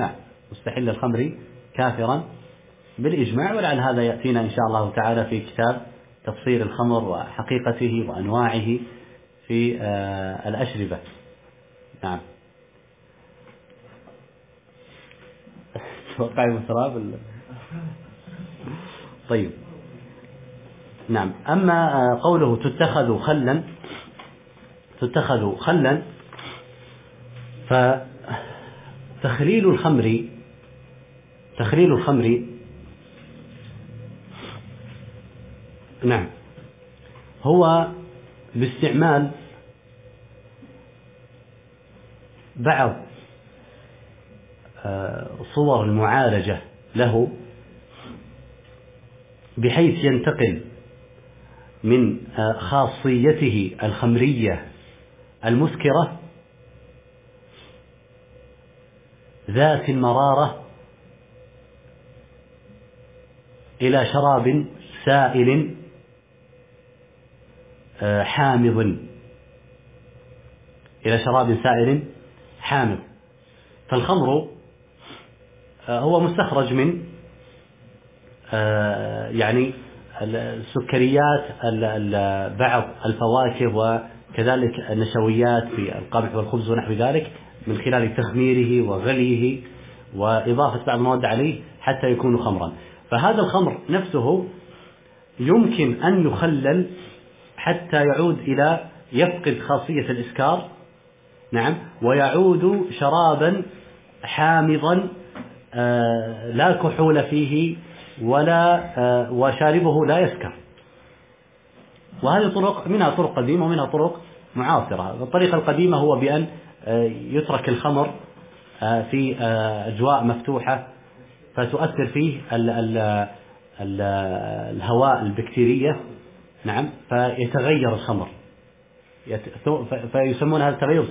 [SPEAKER 1] بالإجماع، ولعل هذا يأتينا إن شاء الله تعالى في كتاب تفصيل الخمر وحقيقته وأنواعه في الأشربة. نعم. توقع المسراب. طيب. نعم. أما قوله تتخذ خلا، فتخليل الخمر نعم هو باستعمال بعض صور المعالجة له، بحيث ينتقل من خاصيته الخمرية المسكرة ذات المرارة إلى شراب سائل حامض. فالخمر هو مستخرج من يعني السكريات، بعض الفواكه، وكذلك النشويات في القمح والخبز ونحو ذلك، من خلال تخميره وغليه وإضافة بعض المواد عليه حتى يكون خمرا. فهذا الخمر نفسه يمكن أن يخلل حتى يفقد خاصية الإسكار، نعم، ويعود شرابا حامضا لا كحول فيه وشاربه لا يسكر. وهذه طرق، منها طرق قديمة ومنها طرق معاصرة. الطريقة القديمة هو بأن يترك الخمر في أجواء مفتوحة فتؤثر فيه الهواء البكتيرية، نعم، فيتغير الخمر، فيسمون هذا التغير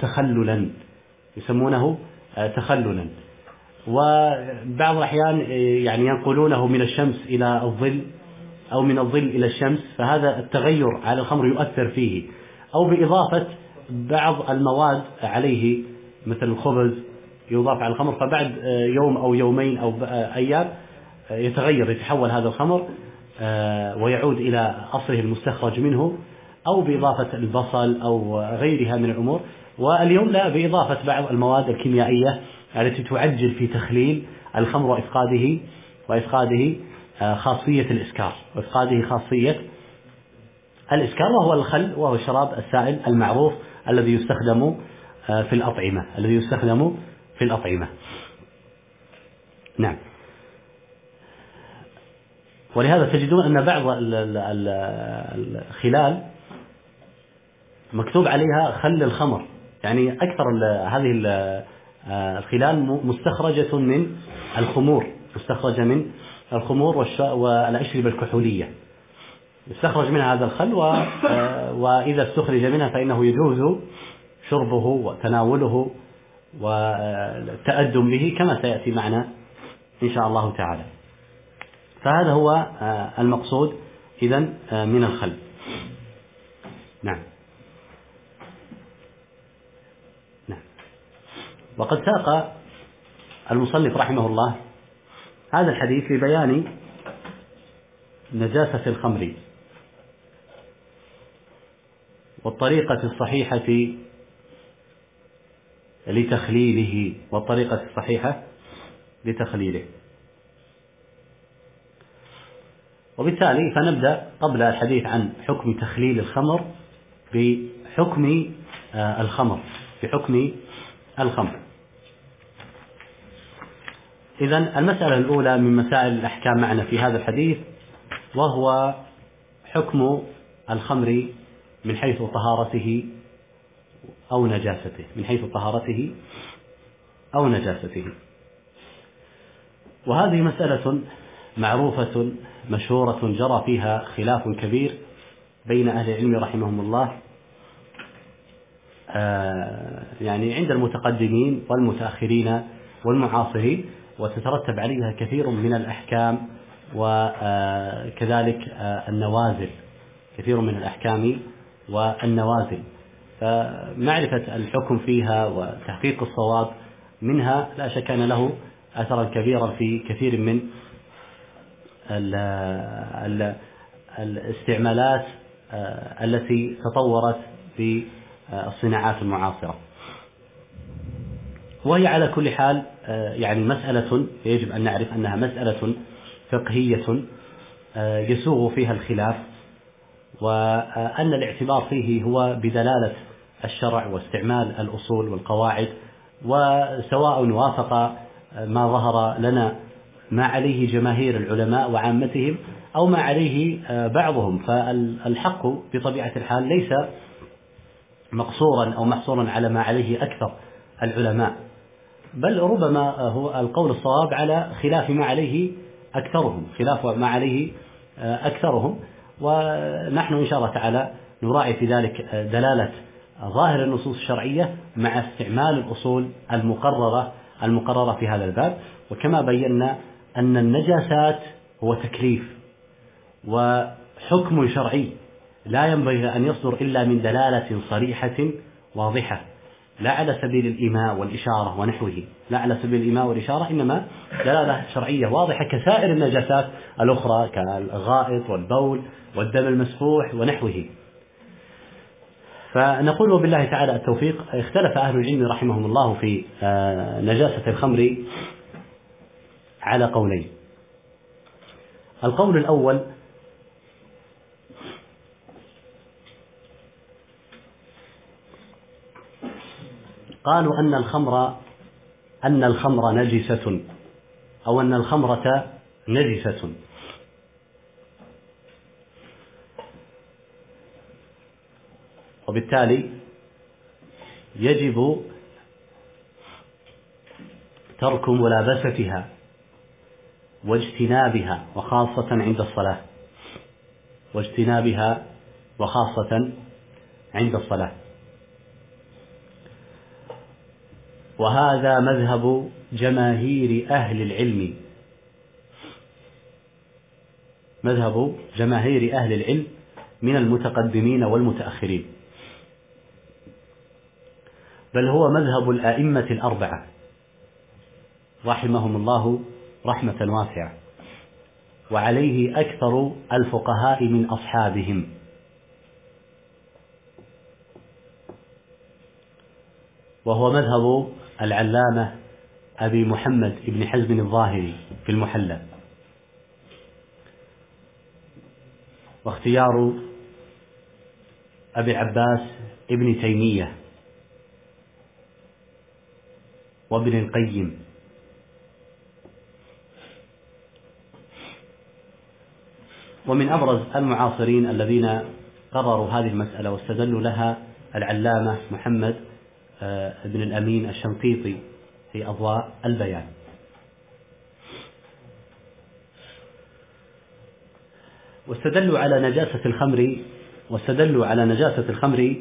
[SPEAKER 1] تخللا. وبعض الأحيان يعني ينقلونه من الشمس إلى الظل أو من الظل إلى الشمس، فهذا التغير على الخمر يؤثر فيه، أو بإضافة بعض المواد عليه مثل الخبز يضاف على الخمر، فبعد يوم أو يومين أو أيام يتحول هذا الخمر ويعود إلى أصله المستخرج منه، أو بإضافة البصل أو غيرها من الأمور. واليوم لا، بإضافة بعض المواد الكيميائية التي تعجل في تخليل الخمر وإفقاده خاصية الإسكار، وهو الخل، وهو الشراب السائل المعروف الذي يستخدم في الأطعمة. نعم. ولهذا تجدون أن بعض الخلال مكتوب عليها خل الخمر، يعني أكثر هذه الخلال مستخرجة من الخمور، مستخرجة من الخمور والأشربة الكحولية، يستخرج منها هذا الخل، وإذا استخرج منها فإنه يجوز شربه وتناوله والتأدم به كما سيأتي معنا إن شاء الله تعالى. فهذا هو المقصود إذن من الخل. نعم. وقد ساق المصنف رحمه الله هذا الحديث لبيان نجاسة الخمر والطريقة الصحيحة لتخليله، وبالتالي فنبدأ قبل الحديث عن حكم تخليل الخمر بحكم الخمر. إذن المسألة الأولى من مسائل الأحكام معنا في هذا الحديث، وهو حكم الخمر من حيث طهارته أو نجاسته. وهذه مسألة معروفة مشهورة جرى فيها خلاف كبير بين أهل العلم رحمهم الله، يعني عند المتقدمين والمتأخرين والمعاصرين، وتترتب عليها كثير من الأحكام وكذلك النوازل، كثير من الأحكام والنوازل. فمعرفة الحكم فيها وتحقيق الصواب منها لا شك أن له أثرا كبيرا في كثير من الاستعمالات التي تطورت في الصناعات المعاصرة. وهي على كل حال يعني مسألة يجب أن نعرف أنها مسألة فقهية يسوغ فيها الخلاف، وأن الاعتبار فيه هو بدلالة الشرع واستعمال الأصول والقواعد، وسواء وافق ما ظهر لنا ما عليه جماهير العلماء وعامتهم أو ما عليه بعضهم، فالحق بطبيعة الحال ليس مقصورا أو محصورا على ما عليه أكثر العلماء، بل ربما هو القول الصواب على خلاف ما عليه أكثرهم، ونحن إن شاء الله تعالى نراعي في ذلك دلالة ظاهر النصوص الشرعية مع استعمال الأصول المقررة في هذا الباب. وكما بينا أن النجاسات هو تكليف وحكم شرعي لا ينبغي أن يصدر إلا من دلالة صريحة واضحة، لا على سبيل الإيماء والإشارة ونحوه، إنما دلالة شرعية واضحة كسائر النجاسات الأخرى كالغائط والبول والدم المسفوح ونحوه. فنقول بالله تعالى التوفيق. اختلف أهل العلم رحمهم الله في نجاسة الخمر على قولين. القول الأول قالوا أن الخمر نجسة، أو أن الخمرة نجسة، وبالتالي يجب ترك ملابستها واجتنابها وخاصة عند الصلاة. وهذا مذهب جماهير أهل العلم من المتقدمين والمتأخرين، بل هو مذهب الأئمة الأربعة رحمهم الله رحمة واسعة، وعليه أكثر الفقهاء من أصحابهم. وهو مذهب العلامة أبي محمد بن حزم الظاهري في المحلى، واختيار أبي العباس ابن تيمية وابن القيم ومن أبرز المعاصرين الذين قرروا هذه المسألة واستدلوا لها العلامة محمد بن الأمين الشنقيطي في أضواء البيان. واستدلوا على نجاسة الخمر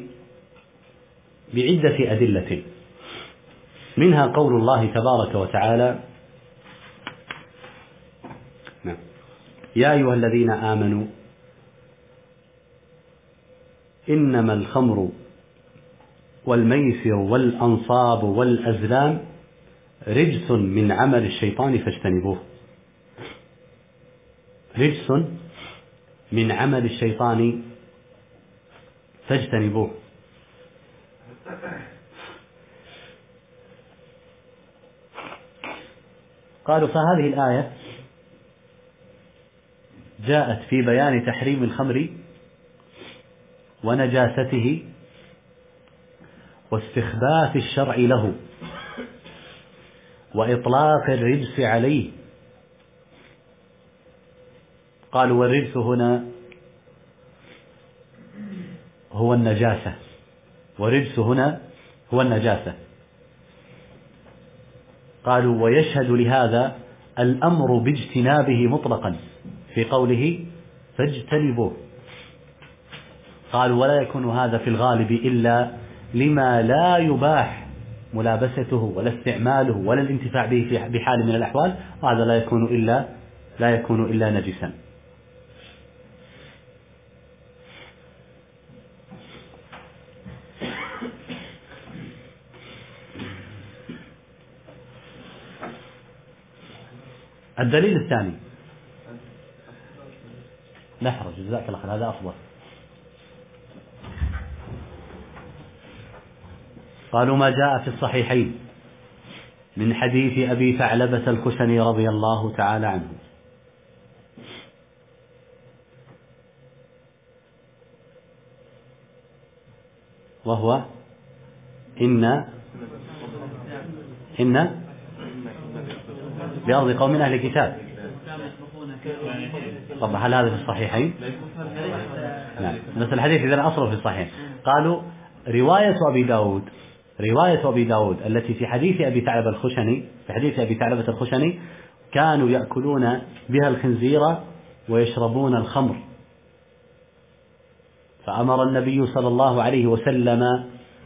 [SPEAKER 1] بعدة أدلة، منها قول الله تبارك وتعالى: يا أيها الذين آمنوا إنما الخمر والميسر والأنصاب والأزلام رجس من عمل الشيطان فاجتنبوه. رجس من عمل الشيطان فاجتنبوه. قالوا فهذه الآية جاءت في بيان تحريم الخمر ونجاسته واستخباث الشرع له وإطلاق الرجس عليه. قالوا والرجس هنا هو النجاسة، والرجس هنا هو النجاسة. قالوا ويشهد لهذا الأمر باجتنابه مطلقا في قوله فاجتنبوه. قالوا ولا يكون هذا في الغالب إلا لما لا يباح ملابسته ولا استعماله ولا الانتفاع به بحال من الأحوال، وهذا لا يكون إلا نجسا. الدليل الثاني، لا حرج جزاك الله خير، هذا أفضل. قالوا ما جاء في الصحيحين من حديث أبي ثعلبة الخشني رضي الله تعالى عنه وهو إن بأرض قوم أهل الكتاب. طب هل هذا في الصحيحين؟ نعم، بس الحديث إذا أصله في الصحيحين. قالوا رواية أبي داود التي في حديث أبي ثعلبة الخشني كانوا يأكلون بها الخنزير ويشربون الخمر، فأمر النبي صلى الله عليه وسلم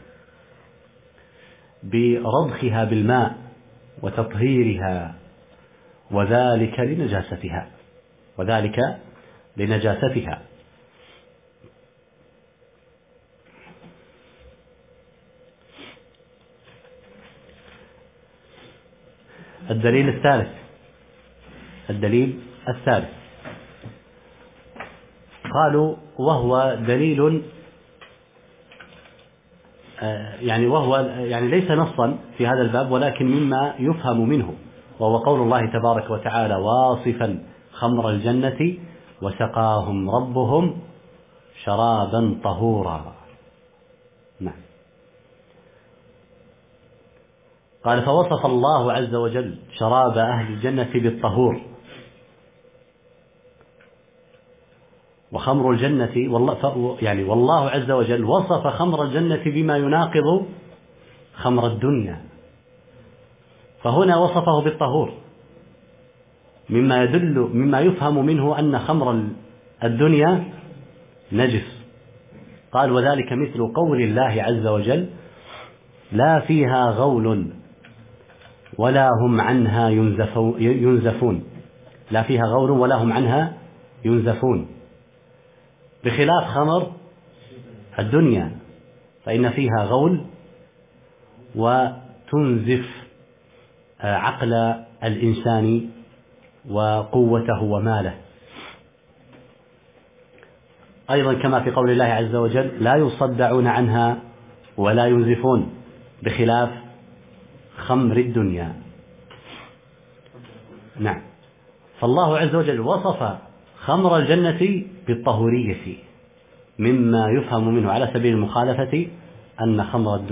[SPEAKER 1] برضخها بالماء وتطهيرها وذلك لنجاستها. الدليل الثالث قالوا وهو دليل يعني ليس نصا في هذا الباب ولكن مما يفهم منه، وهو قول الله تبارك وتعالى واصفا خمر الجنة وسقاهم ربهم شرابا طهورا. نعم. قال فوصف الله عز وجل شراب أهل الجنة بالطهور، وخمر الجنة والله عز وجل وصف خمر الجنة بما يناقض خمر الدنيا، فهنا وصفه بالطهور مما يفهم منه أن خمر الدنيا نجس. قال وذلك مثل قول الله عز وجل لا فيها غول ولا هم عنها ينزفون. لا فيها غول ولا هم عنها ينزفون، بخلاف خمر الدنيا فإن فيها غول وتنزف عقل الإنسان وقوته وماله. أيضا كما في قول الله عز وجل لا يصدعون عنها ولا ينزفون، بخلاف خمر الدنيا. نعم. فالله عز وجل وصف خمر الجنة بالطهورية مما يفهم منه على سبيل المخالفة أن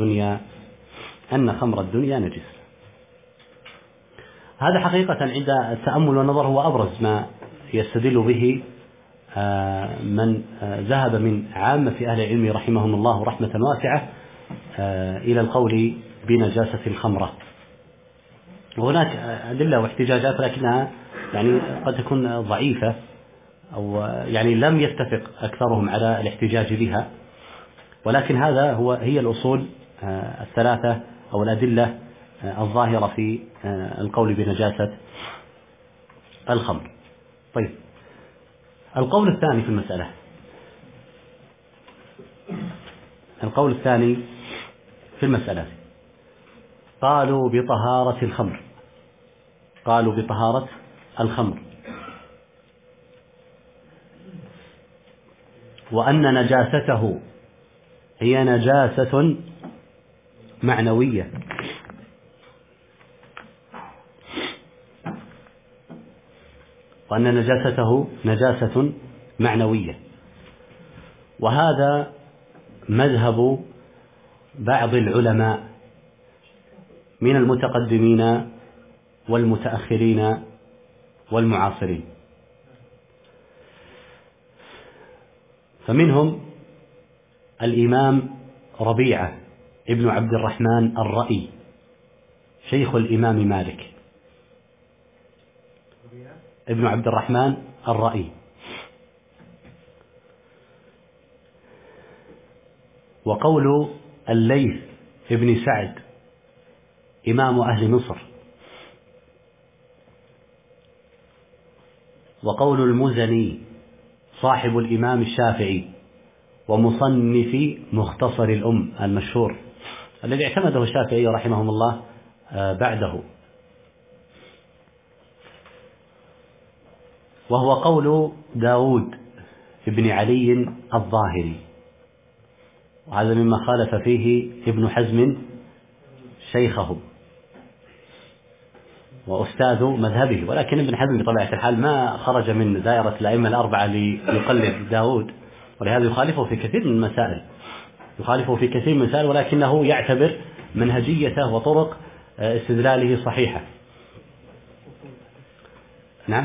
[SPEAKER 1] خمر الدنيا نجس. هذا حقيقة عند التأمل والنظر هو أبرز ما يستدل به من ذهب من عامة أهل العلم رحمهم الله رحمة واسعة إلى القول بنجاسة الخمرة. وهناك أدلة واحتجاجات لكنها يعني قد تكون ضعيفة، أو يعني لم يتفق أكثرهم على الاحتجاج بها، ولكن هي الأصول الثلاثة أو الأدلة الظاهرة في القول بنجاسة الخمر. طيب، القول الثاني في المسألة، قالوا بطهارة الخمر، وأن نجاسته هي نجاسة معنوية، وهذا مذهب بعض العلماء من المتقدمين والمتأخرين والمعاصرين. فمنهم الإمام ربيعة ابن عبد الرحمن الرأي شيخ الإمام مالك، ابن عبد الرحمن الرأي، وقول الليث ابن سعد إمام أهل مصر، وقول المزني صاحب الإمام الشافعي ومصنف مختصر الأم المشهور الذي اعتمده الشافعي رحمه الله بعده، وهو قول داود ابن علي الظاهري، وهذا مما خالف فيه ابن حزم شيخه وأستاذ مذهبه، ولكن ابن حزم بطبيعة الحال ما خرج من دائرة الأئمة الأربعة ليقلد داود، ولهذا يخالفه في كثير من المسائل، ولكنه يعتبر منهجيته وطرق استدلاله صحيحة. نعم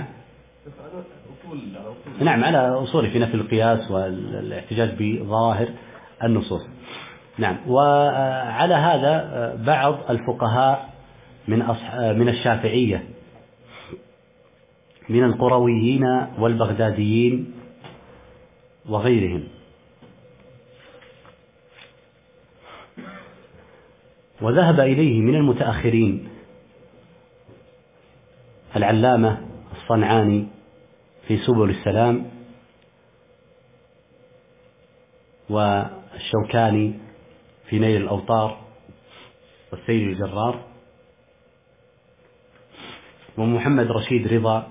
[SPEAKER 1] على أصول في نفي القياس والاحتجاج بظواهر النصوص. نعم. وعلى هذا بعض الفقهاء من الشافعية من القرويين والبغداديين وغيرهم، وذهب إليه من المتأخرين العلامة الصنعاني في سبل السلام، والشوكاني في نيل الأوطار، والسيد الجرار، ومحمد رشيد رضا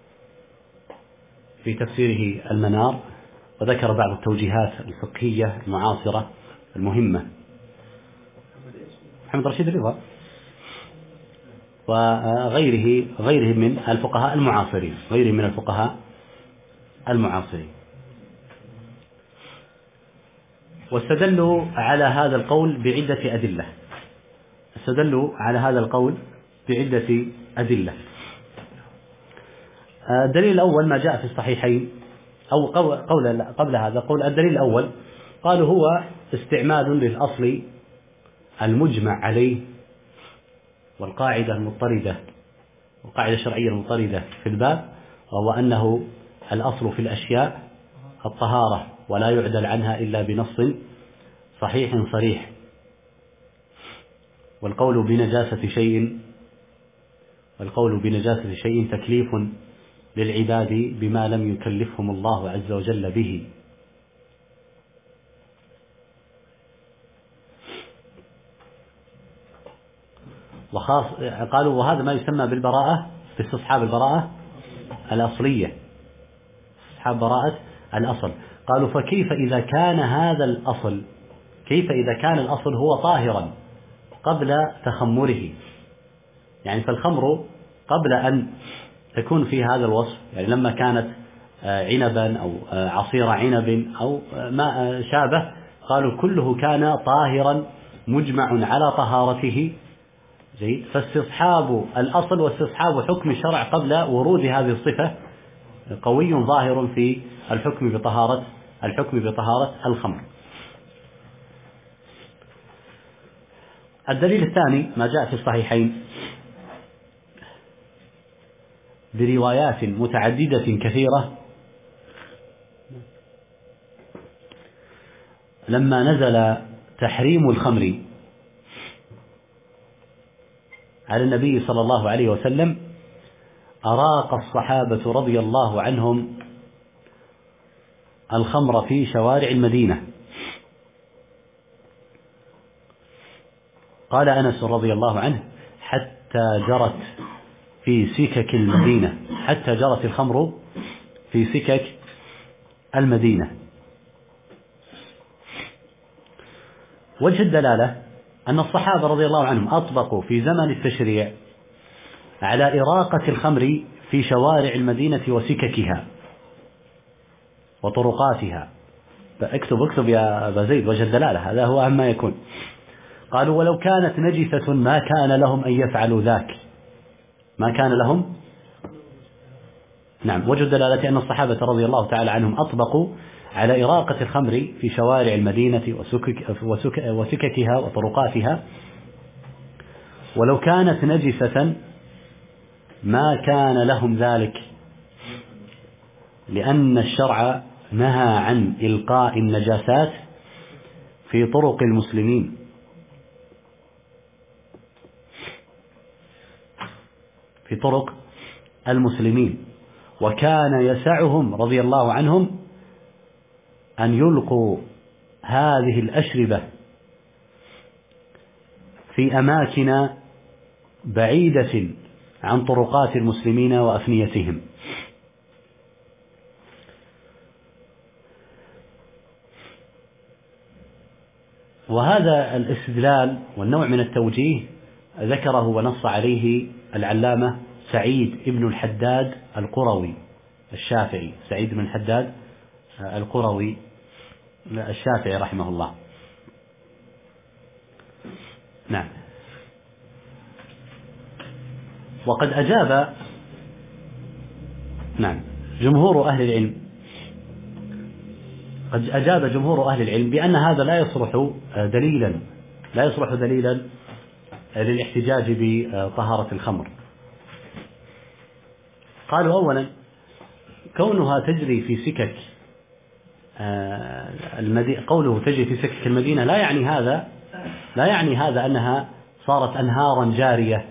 [SPEAKER 1] في تفسيره المنار، وذكر بعض التوجيهات الفقهية المعاصرة المهمة. محمد رشيد رضا وغيره من الفقهاء المعاصرين، واستدلوا على هذا القول بعدة أدلة. الدليل الأول ما جاء في الصحيحين، أو قبل هذا قول الدليل الأول قالوا هو استعمال للأصل المجمع عليه، والقاعدة الشرعية المضطردة في الباب، وهو أنه الأصل في الأشياء الطهارة ولا يعدل عنها إلا بنص صحيح صريح، والقول بنجاسة شيء تكليف للعباد بما لم يكلفهم الله عز وجل به. قالوا وهذا ما يسمى بالبراءة، باستصحاب البراءة الأصلية، استصحاب براءة الأصل. قالوا فكيف إذا كان الأصل هو طاهرا قبل تخمره، يعني فالخمر قبل أن تكون في هذا الوصف، يعني لما كانت عنبا أو عصير عنب أو ما شابه، قالوا كله كان طاهرا مجمع على طهارته. جيد. فاستصحاب الأصل واستصحاب حكم الشرع قبل ورود هذه الصفة قوي ظاهر في الحكم بطهارة الخمر. الدليل الثاني ما جاء في الصحيحين بروايات متعددة كثيرة لما نزل تحريم الخمر على النبي صلى الله عليه وسلم أراق الصحابة رضي الله عنهم الخمر في شوارع المدينة. قال أنس رضي الله عنه حتى جرت الخمر في سكك المدينة. وجه الدلالة أن الصحابة رضي الله عنهم أطبقوا في زمن التشريع على إراقة الخمر في شوارع المدينة وسككها وطرقاتها. اكتب يا أبا زيد وجه الدلالة، هذا هو أهم ما يكون. قالوا ولو كانت نجسة ما كان لهم أن يفعلوا ذاك، نعم. وجه الدلالة أن الصحابة رضي الله تعالى عنهم أطبقوا على إراقة الخمر في شوارع المدينة وسككها وطرقاتها، ولو كانت نجسة ما كان لهم ذلك، لأن الشرع نهى عن إلقاء النجاسات في طرق المسلمين، وكان يسعهم رضي الله عنهم أن يلقوا هذه الأشربة في أماكن بعيدة عن طرقات المسلمين وأفنيتهم. وهذا الاستدلال والنوع من التوجيه ذكره ونص عليه العلامة سعيد بن الحداد القروي الشافعي، سعيد بن الحداد القروي الشافعي رحمه الله. نعم. وقد أجاب جمهور أهل العلم بأن هذا لا يصلح دليلا للاحتجاج بطهارة الخمر. قالوا أولا كونها تجري في سكك قوله تجري في سكك المدينة لا يعني هذا أنها صارت أنهارا جارية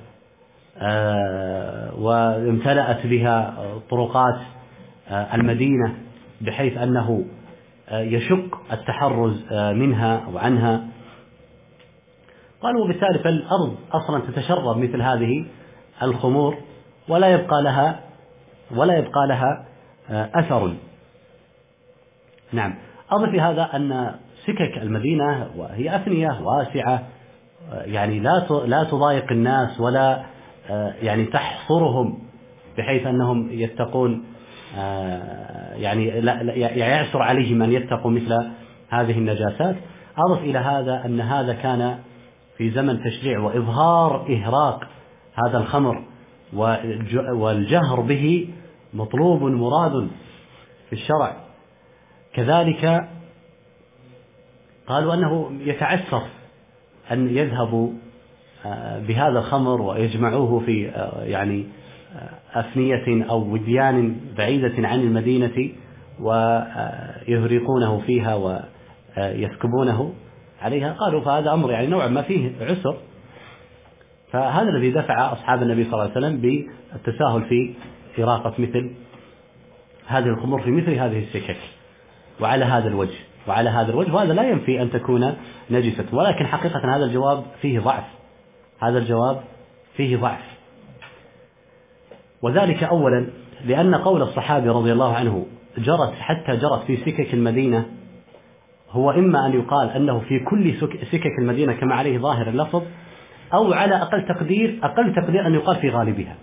[SPEAKER 1] وامتلأت بها طرقات المدينة بحيث أنه يشق التحرز منها أو عنها. قالوا بالتالي فالأرض أصلا تتشرب مثل هذه الخمور ولا يبقى لها أثر. نعم. أضف هذا أن سكك المدينة وهي أفنية واسعة، يعني لا تضايق الناس ولا يعني تحصرهم بحيث أنهم يتقون، يعني يعسر عليهم أن يتقوا مثل هذه النجاسات. أضف إلى هذا أن هذا كان في زمن تشريع وإظهار إهراق هذا الخمر والجهر به مطلوب مراد في الشرع. كذلك قالوا أنه يتعسر أن يذهبوا بهذا الخمر ويجمعوه في يعني أفنية أو وديان بعيدة عن المدينة ويهرقونه فيها ويسكبونه عليها. قالوا فهذا أمر يعني نوعا ما فيه عسر. فهذا الذي دفع أصحاب النبي صلى الله عليه وسلم بالتساهل في إراقة مثل هذه الخمور في مثل هذه السكك وعلى هذا الوجه، وهذا لا ينفي أن تكون نجسة، ولكن حقيقة هذا الجواب فيه ضعف. وذلك أولا لأن قول الصحابي رضي الله عنه حتى جرت في سكك المدينة هو إما أن يقال أنه في كل سكك المدينة كما عليه ظاهر اللفظ، أو على أقل تقدير أن يقال في غالبها.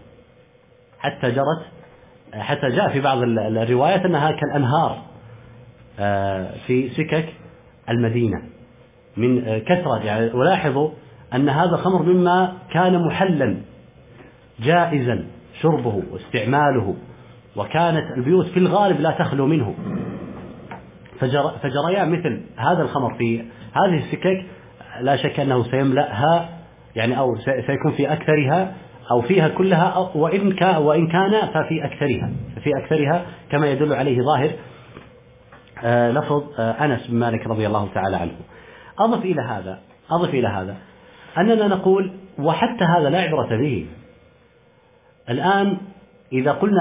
[SPEAKER 1] حتى جاء في بعض الروايات أنها كالأنهار في سكك المدينة من كثرة. يعني ولاحظوا أن هذا الخمر مما كان محلا جائزا شربه واستعماله وكانت البيوت في الغالب لا تخلو منه، فجريان مثل هذا الخمر في هذه السكك لا شك أنه سيملأها، يعني أو سيكون في أكثرها أو فيها كلها، وإن كان ففي أكثرها كما يدل عليه ظاهر لفظ أنس بن مالك رضي الله تعالى عنه. أضف إلى هذا أننا نقول وحتى هذا لا عبرة به. الآن إذا قلنا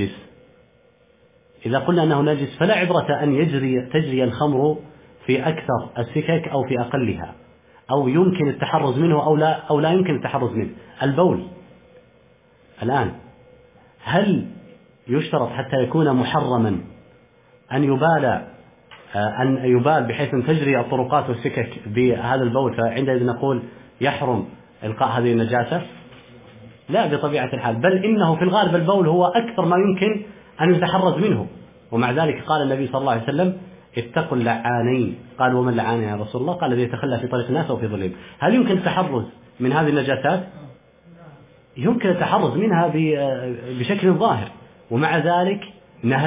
[SPEAKER 1] أنه نجس فلا عبرة أن تجري الخمر في أكثر السكك أو في أقلها، أو يمكن التحرز منه أو لا يمكن التحرز منه. البول الآن هل يشترط حتى يكون محرما أن يبال بحيث أن تجري الطرقات والسكك بهذا البول، فعندئذ نقول يحرم إلقاء هذه النجاسة؟ لا بطبيعة الحال، بل إنه في الغالب البول هو أكثر ما يمكن أن يتحرز منه، ومع ذلك قال النبي صلى الله عليه وسلم اتقوا اللعانين. قال ومن لعان يا رسول الله؟ قال الذي يتخلى في طريق الناس أو في ظلهم. هل يمكن التحرز من هذه النجاسات؟ يمكن التحرز منها بشكل ظاهر، ومع ذلك نهى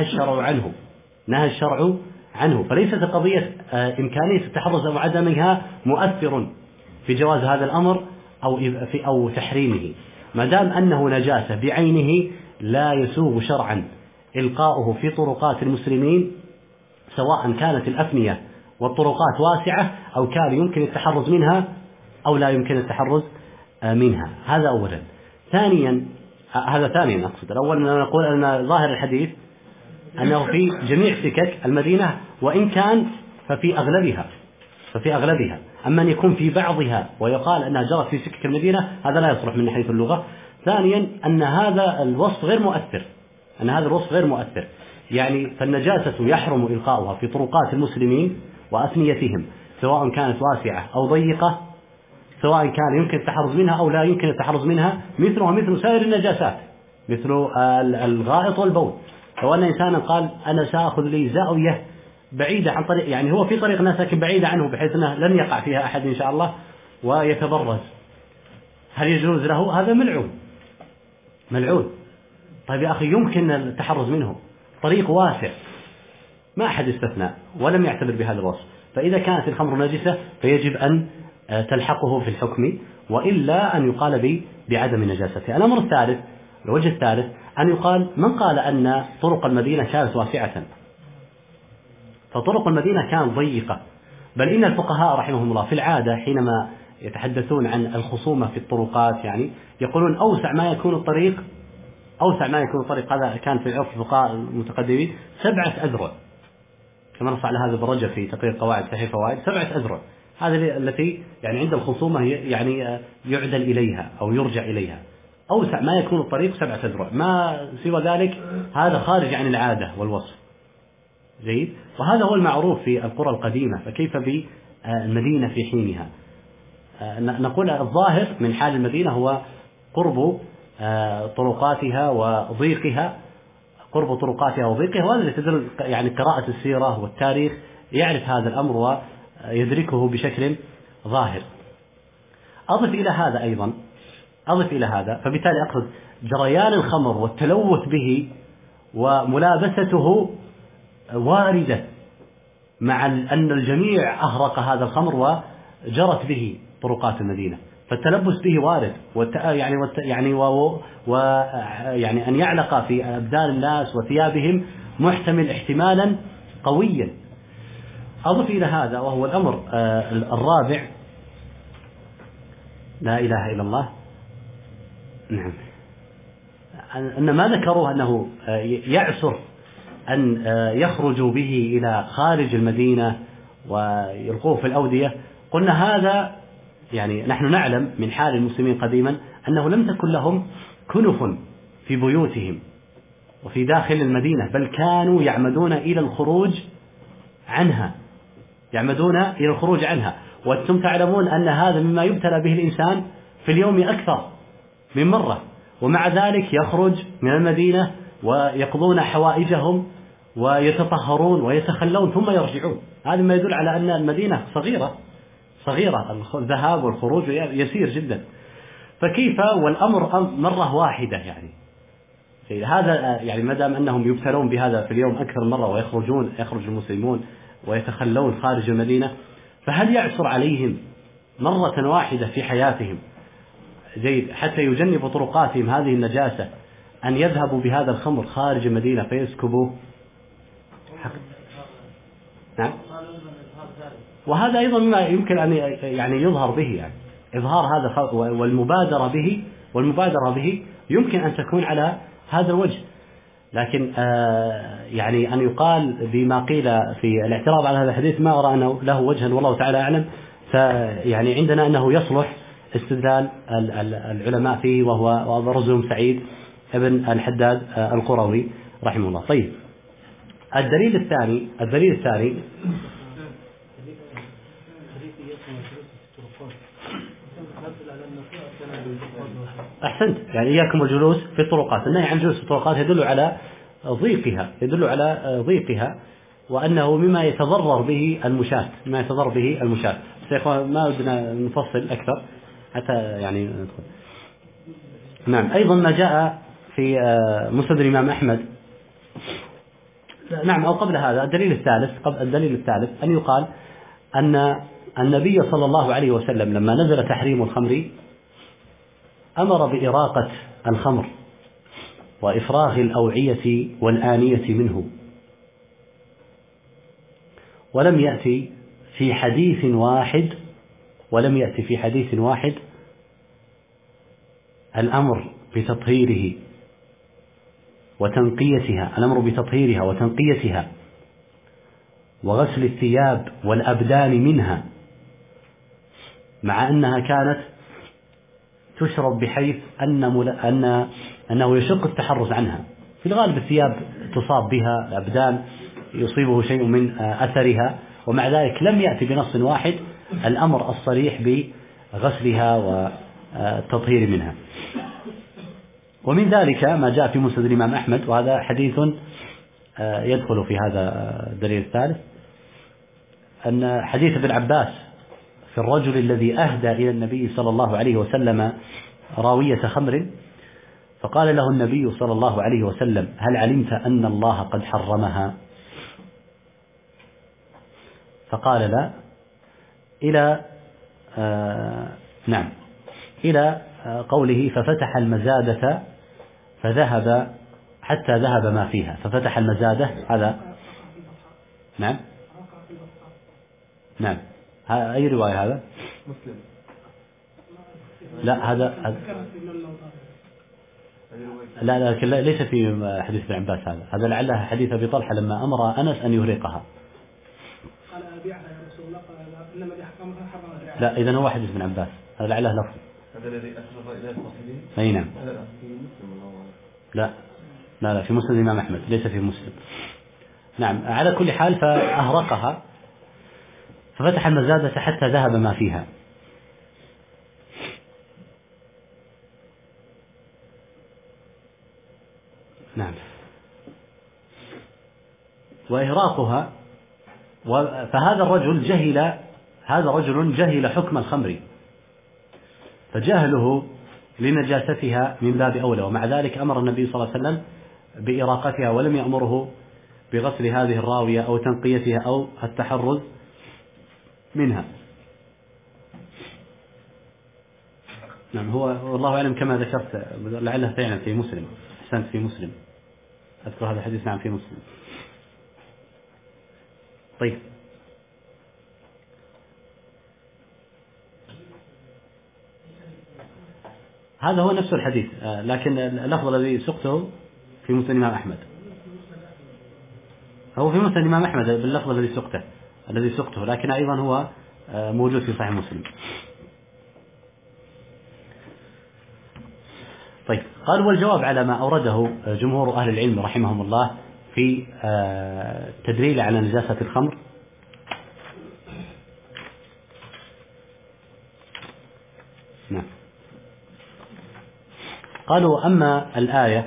[SPEAKER 1] الشرع عنه. فليست قضية إمكانية التحرز أو عدمها مؤثر في جواز هذا الأمر أو تحريمه، ما دام أنه نجاسة بعينه لا يسوغ شرعا إلقاؤه في طرقات المسلمين، سواء كانت الأفنية والطرقات واسعة أو كان يمكن التحرز منها أو لا يمكن التحرز منها. هذا أولا. ثانيا أقصد الأول أن نقول أن ظاهر الحديث أنه في جميع سكك المدينة، وإن كان ففي أغلبها. أما أن يكون في بعضها ويقال أنها جرت في سكك المدينة هذا لا يصلح من حيث اللغة. ثانيا أن هذا الوصف غير مؤثر، يعني فالنجاسة يحرم إلقاؤها في طرقات المسلمين وأفنيتهم، سواء كانت واسعة أو ضيقة، سواء كان يمكن التحرز منها أو لا يمكن التحرز منها، مثلها مثل سائر النجاسات، مثل الغائط والبول. لو أن إنسانا قال أنا سأخذ لي زاوية بعيدة عن طريق، يعني هو في طريق الناس لكن بعيدة عنه بحيث أنه لن يقع فيها أحد إن شاء الله ويتبرز، هل يجوز له؟ هذا ملعون. طيب يا أخي يمكن التحرز منه، طريق واسع، ما أحد استثنى ولم يعتبر بهذا الوصف. فإذا كانت الخمر نجسة فيجب أن تلحقه في الحكم، وإلا أن يقال بعدم نجاسته. الأمر الثالث، الوجه الثالث، أن يقال من قال أن طرق المدينة كانت واسعة، فطرق المدينة كانت ضيقة، بل إن الفقهاء رحمهم الله في العادة حينما يتحدثون عن الخصومة في الطرقات يعني يقولون أوسع ما يكون الطريق، هذا كان في عرف الفقهاء المتقدمين 7 أذرع، كما نص على هذا بالرجل في تقرير قواعد صحيح فوائد. 7 أذرع هذه التي يعني عند الخصومة يعني يعدل إليها أو يرجع إليها. أوسع ما يكون الطريق 7 أذرع، ما سوى ذلك هذا خارج عن العادة والوصف. جيد. وهذا هو المعروف في القرى القديمة، فكيف بالمدينة في حينها؟ نقول الظاهر من حال المدينة هو قرب طرقاتها وضيقها، وهذا تدل يعني قراءة السيرة والتاريخ يعرف هذا الأمر ويدركه بشكل ظاهر. أضف إلى هذا فبالتالي أقصد جريان الخمر والتلوث به وملابسته واردة، مع أن الجميع أهرق هذا الخمر وجرت به طرقات المدينة، فالتلبس به وارد، يعني أن يعلق في أبدان الناس وثيابهم محتمل احتمالا قويا. أضف إلى هذا وهو الأمر الرابع، لا إله إلا الله، نعم، أن ما ذكروه أنه يعسر أن يخرجوا به إلى خارج المدينة ويلقوه في الأودية. قلنا هذا يعني نحن نعلم من حال المسلمين قديما أنه لم تكن لهم كنف في بيوتهم وفي داخل المدينة، بل كانوا يعمدون إلى الخروج عنها. وأنتم تعلمون أن هذا مما يبتلى به الإنسان في اليوم أكثر من مرة، ومع ذلك يخرج من المدينة ويقضون حوائجهم ويتطهرون ويتخلون ثم يرجعون. هذا ما يدل على أن المدينة صغيرة، الذهاب والخروج يسير جدا. فكيف والأمر مرة واحدة، يعني هذا يعني ما دام أنهم يبتلون بهذا في اليوم أكثر مرة يخرج المسلمون ويتخلون خارج المدينة، فهل يعسر عليهم مرة واحدة في حياتهم جيد حتى يجنبوا طرقاتهم هذه النجاسة أن يذهبوا بهذا الخمر خارج المدينة فيسكبوه؟ نعم. وهذا أيضا ما يمكن أن يعني يظهر به، يعني إظهار هذا والمبادرة به يمكن أن تكون على هذا الوجه، لكن يعني أن يقال بما قيل في الاعتراض على هذا الحديث ما أرى أنه له وجها والله تعالى أعلم. فيعني عندنا أنه يصلح استدلال العلماء فيه، وهو رجل سعيد ابن الحداد القروي رحمه الله. طيب، الدليل الثاني أحسنت، يعني إياكم الجلوس في الطرقات. النهي عن جلوس في الطرقات يدل على ضيقها وأنه مما يتضرر به المشاة. ما بدنا نفصل أكثر حتى يعني ندخل. نعم. أيضا ما جاء في مسند الإمام أحمد، نعم، أو قبل هذا الدليل الثالث أن يقال أن النبي صلى الله عليه وسلم لما نزل تحريم الخمر أمر بإراقة الخمر وإفراغ الأوعية والآنية منه، ولم يأتي في حديث واحد الأمر بتطهيرها وتنقيتها وغسل الثياب والأبدان منها، مع أنها كانت تشرب بحيث أنه يشق التحرز عنها. في الغالب الثياب تصاب بها، الأبدان يصيبه شيء من أثرها، ومع ذلك لم يأتي بنص واحد الأمر الصريح بغسلها والتطهير منها. ومن ذلك ما جاء في مسند الإمام أحمد، وهذا حديث يدخل في هذا الدليل الثالث، أن حديث ابن عباس في الرجل الذي أهدى إلى النبي صلى الله عليه وسلم راوية خمر، فقال له النبي صلى الله عليه وسلم: هل علمت أن الله قد حرمها؟ فقال لا، إلى قوله: ففتح المزادة فذهب حتى ذهب ما فيها. ففتح المزادة هذا نعم. أي رواية هذا؟ مسلم. لا، هذا لا لكن ليس في حديث ابن عباس. هذا لعله حديث أبي طلحة لما أمر أنس أن يهرقها. قال أبيعها يا رسول الله، قال إنما حرم. لا، إذن هو حديث ابن عباس، هذا لعله لفظ. هذا الذي أسرق إلى الصحيحين. أي نعم. لا في مسند الإمام أحمد، ليس في مسلم. نعم. على كل حال فأهرقها ففتح المزادة حتى ذهب ما فيها. نعم. وإهراقها، فهذا رجل جهل حكم الخمر، فجهله لنجاستها من باب أولى، ومع ذلك أمر النبي صلى الله عليه وسلم بإراقتها، ولم يأمره بغسل هذه الراوية أو تنقيتها أو التحرز منها. نعم. هو والله أعلم كما ذكرت، لعله فعلا في مسلم. أحسنت، في مسلم، أذكر هذا الحديث. نعم، في مسلم. طيب، هذا هو نفس الحديث، لكن اللفظ الذي سقته في مسند الإمام أحمد، هو في مسند الإمام أحمد باللفظ الذي سقته، لكن أيضا هو موجود في صحيح مسلم. طيب، قال: والجواب على ما أورده جمهور أهل العلم رحمهم الله في تدليل على نجاسة الخمر، نعم، قالوا: أما الآية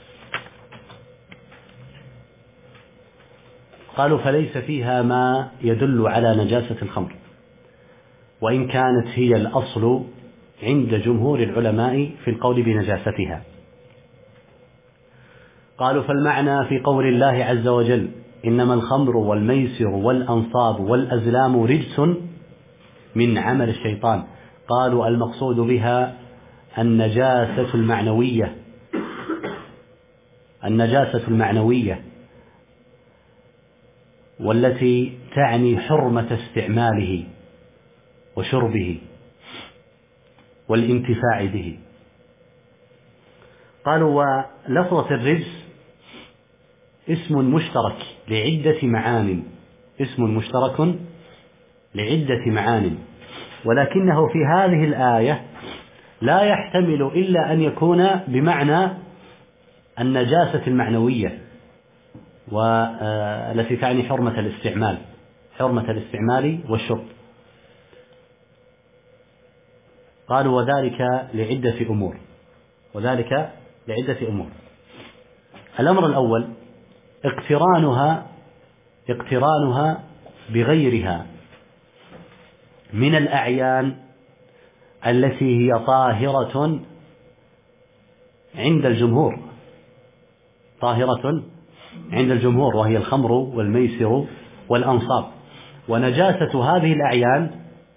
[SPEAKER 1] قالوا فليس فيها ما يدل على نجاسة الخمر، وإن كانت هي الأصل عند جمهور العلماء في القول بنجاستها. قالوا فالمعنى في قول الله عز وجل إنما الخمر والميسر والأنصاب والأزلام رجس من عمل الشيطان، قالوا المقصود بها النجاسة المعنوية، النجاسة المعنوية والتي تعني حرمة استعماله وشربه والانتفاع به. قالوا ولفظة الرجس اسم مشترك لعدة معان، اسم مشترك لعدة معان، ولكنه في هذه الآية لا يحتمل إلا أن يكون بمعنى النجاسة المعنوية والتي تعني حرمة الاستعمال، حرمة الاستعمال والشرب. قالوا وذلك لعدة أمور، وذلك لعدة أمور. الأمر الأول اقترانها بغيرها من الأعيان التي هي طاهرة عند الجمهور، طاهرة عند الجمهور، وهي الخمر والميسر والأنصاب. ونجاسة هذه الأعيان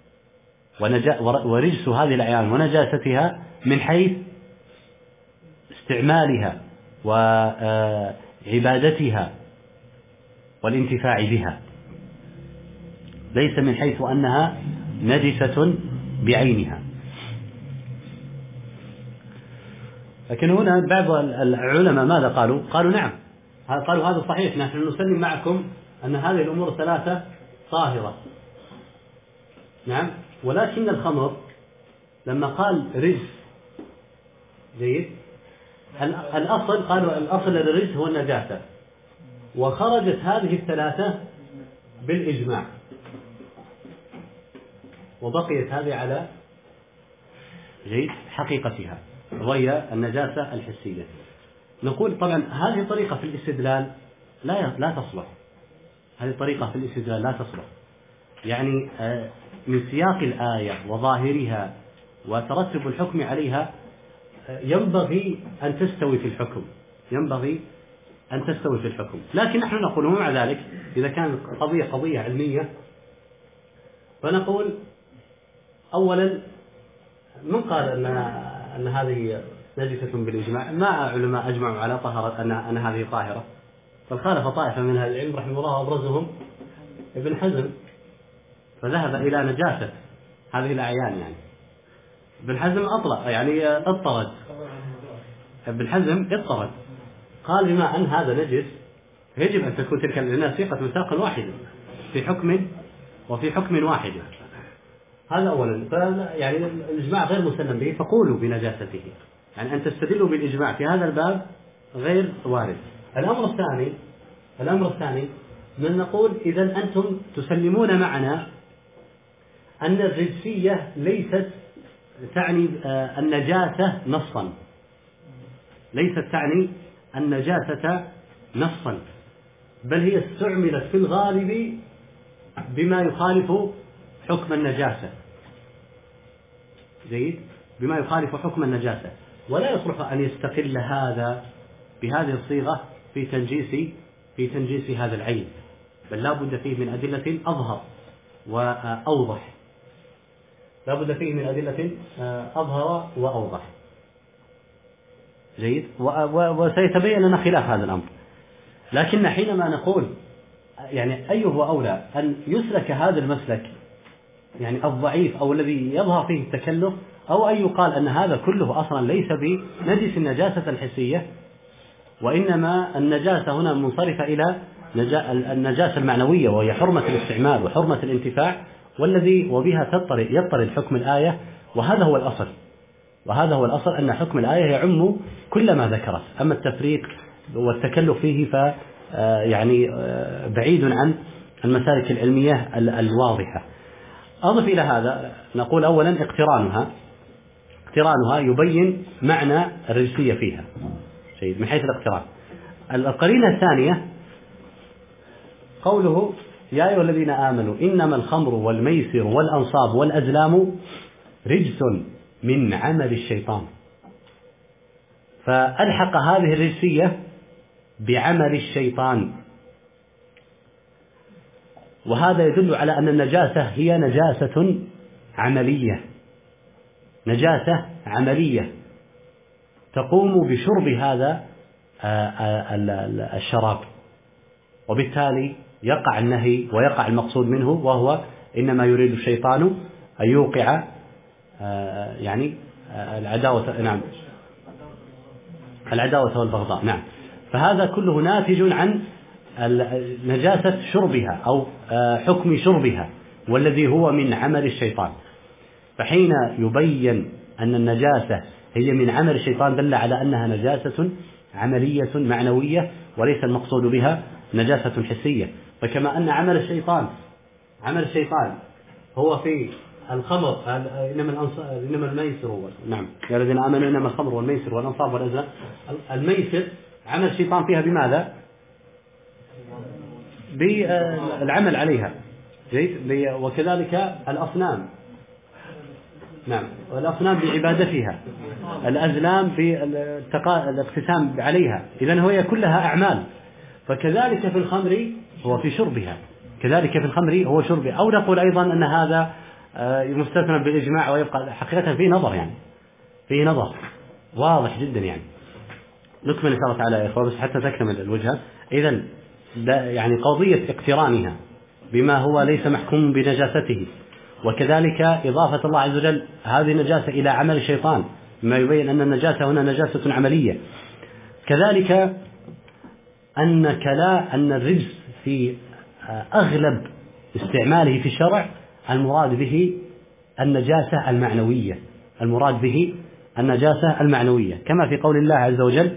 [SPEAKER 1] ورجس هذه الأعيان ونجاستها من حيث استعمالها وعبادتها والانتفاع بها، ليس من حيث أنها نجسة بعينها. لكن هنا بعض العلماء ماذا قالوا؟ قالوا نعم، قالوا هذا صحيح، نحن نسلم معكم أن هذه الأمور ثلاثة طاهرة، نعم، ولكن الخمر لما قال رجس، جيد، الأصل قالوا الأصل للرجس هو النجاسة، وخرجت هذه الثلاثة بالإجماع، وبقيت هذه على جيد حقيقتها وهي النجاسة الحسية. نقول طبعا هذه الطريقة في الاستدلال لا تصلح، هذه الطريقة في الاستدلال لا تصلح، يعني من سياق الآية وظاهرها وترتب الحكم عليها ينبغي أن تستوي في الحكم، ينبغي أن تستوي في الحكم. لكن نحن نقول ومع ذلك إذا كانت قضية علمية فنقول أولا من قال أن هذه نجسة بالإجماع؟ ما علماء أجمعوا على طهارة أن هذه طاهرة، فخالف طائفة من أهل العلم رحمه الله وأبرزهم ابن حزم، فذهب إلى نجاسة هذه الأعيان. يعني ابن حزم اضطرد، ابن حزم اضطرد، قال بما أن هذا نجس يجب أن تكون تلك الناسقة من ساق واحد في حكم وفي حكم واحد. هذا أولا، يعني الإجماع غير مسلم به، فقولوا بنجاسته، يعني أن تستدلوا بالإجماع في هذا الباب غير وارد. الأمر الثاني من نقول إذن أنتم تسلمون معنا أن الرجسية ليست تعني النجاسة نصا، ليست تعني النجاسة نصا، بل هي استعملت في الغالب بما يخالف حكم النجاسة، جيد، بما يخالف حكم النجاسة، ولا يصلح أن يستقل هذا بهذه الصيغة في تنجيس هذا العين، بل لا بد فيه من أدلة أظهر وأوضح، لا بد فيه من أدلة أظهر وأوضح، جيد، وسيتبين لنا خلاف هذا الأمر. لكن حينما نقول يعني أيه أولى أن يسلك هذا المسلك يعني الضعيف أو الذي يظهر فيه التكلف، أو أن يقال أن هذا كله أصلا ليس بنجس النجاسة الحسية، وإنما النجاسة هنا منصرفة إلى النجاسة المعنوية، وهي حرمة الاستعمال وحرمة الانتفاع، والذي وبها يضطرد حكم الآية، وهذا هو الأصل أن حكم الآية يعم كل ما ذكرت. أما التفريق والتكلف فيه يعني بعيد عن المسالك العلمية الواضحة. أضف إلى هذا نقول أولا اقترانها يبين معنى الرجسية فيها، من حيث الاقتران. القرينة الثانية قوله يا أيها الذين آمنوا إنما الخمر والميسر والأنصاب والأزلام رجس من عمل الشيطان، فألحق هذه الرجسية بعمل الشيطان. وهذا يدل على أن النجاسة هي نجاسة عملية، نجاسة عملية تقوم بشرب هذا الشراب، وبالتالي يقع النهي ويقع المقصود منه، وهو إنما يريد الشيطان أن يوقع يعني العداوة، نعم، العداوة والبغضاء، نعم. فهذا كله ناتج عن نجاسة شربها أو حكم شربها، والذي هو من عمل الشيطان. فحين يبين أن النجاسة هي من عمل الشيطان دل على أنها نجاسة عملية معنوية، وليس المقصود بها نجاسة حسية. فكما أن عمل الشيطان هو في الخمر، إنما الميسر، نعم يا الذين آمنوا إنما الخمر والميسر والأنصاب والأزلام، الميسر عمل الشيطان فيها بماذا؟ بالعمل عليها، وكذلك الأصنام، نعم، والأصنام بعبادتها، الأزلام بالاقتسام عليها، إذن هي كلها أعمال. فكذلك في الخمر هو في شربها، كذلك في الخمر هو شربها. أو نقول أيضا أن هذا مستثنى بالإجماع، ويبقى حقيقة فيه نظر، يعني فيه نظر واضح جدا. يعني نكمل إن شاء الله تعالى يا إخوة، بس حتى تكتمل الوجهة. إذن يعني قضية اقترانها بما هو ليس محكوم بنجاسته، وكذلك إضافة الله عز وجل هذه النجاسة إلى عمل الشيطان، مما يبين أن النجاسة هنا نجاسة عملية. كذلك أن الرجس في أغلب استعماله في الشرع المراد به النجاسة المعنوية، المراد به النجاسة المعنوية، كما في قول الله عز وجل: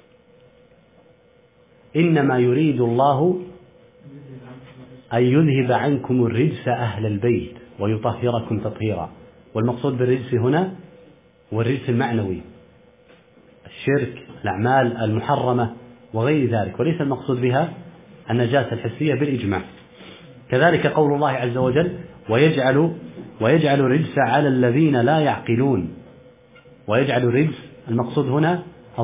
[SPEAKER 1] إنما يريد الله أن يذهب عنكم الرجس أهل البيت ويطهركم تطهيرا. والمقصود بالرجس هنا هو الرجس المعنوي، الشرك، الأعمال المحرمة وغير ذلك، وليس المقصود بها النجاسة الحسية بالإجماع. كذلك قول الله عز وجل: ويجعل الرجس على الذين لا يعقلون. ويجعل الرجس المقصود هنا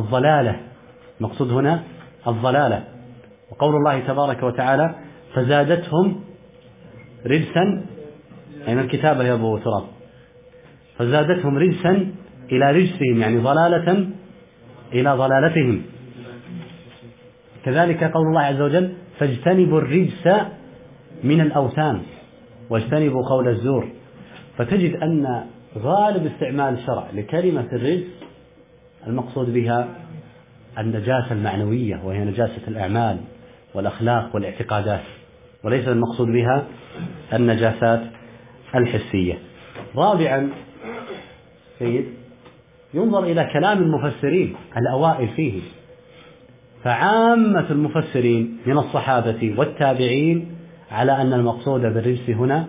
[SPEAKER 1] الضلالة. وقول الله تبارك وتعالى: فزادتهم رجسا، أين الكتابة يا أبو تراب؟ فزادتهم رجسا إلى رجسهم، يعني ضلالة إلى ضلالتهم. كذلك قول الله عز وجل: فاجتنبوا الرجس من الأوثان واجتنبوا قول الزور. فتجد أن غالب استعمال الشرع لكلمة الرجس المقصود بها النجاسة المعنوية، وهي نجاسة الأعمال والأخلاق والاعتقادات، وليس المقصود بها النجاسات الحسية. رابعا سيد، ينظر إلى كلام المفسرين الأوائل فيه، فعامة المفسرين من الصحابة والتابعين على أن المقصود بالرجس هنا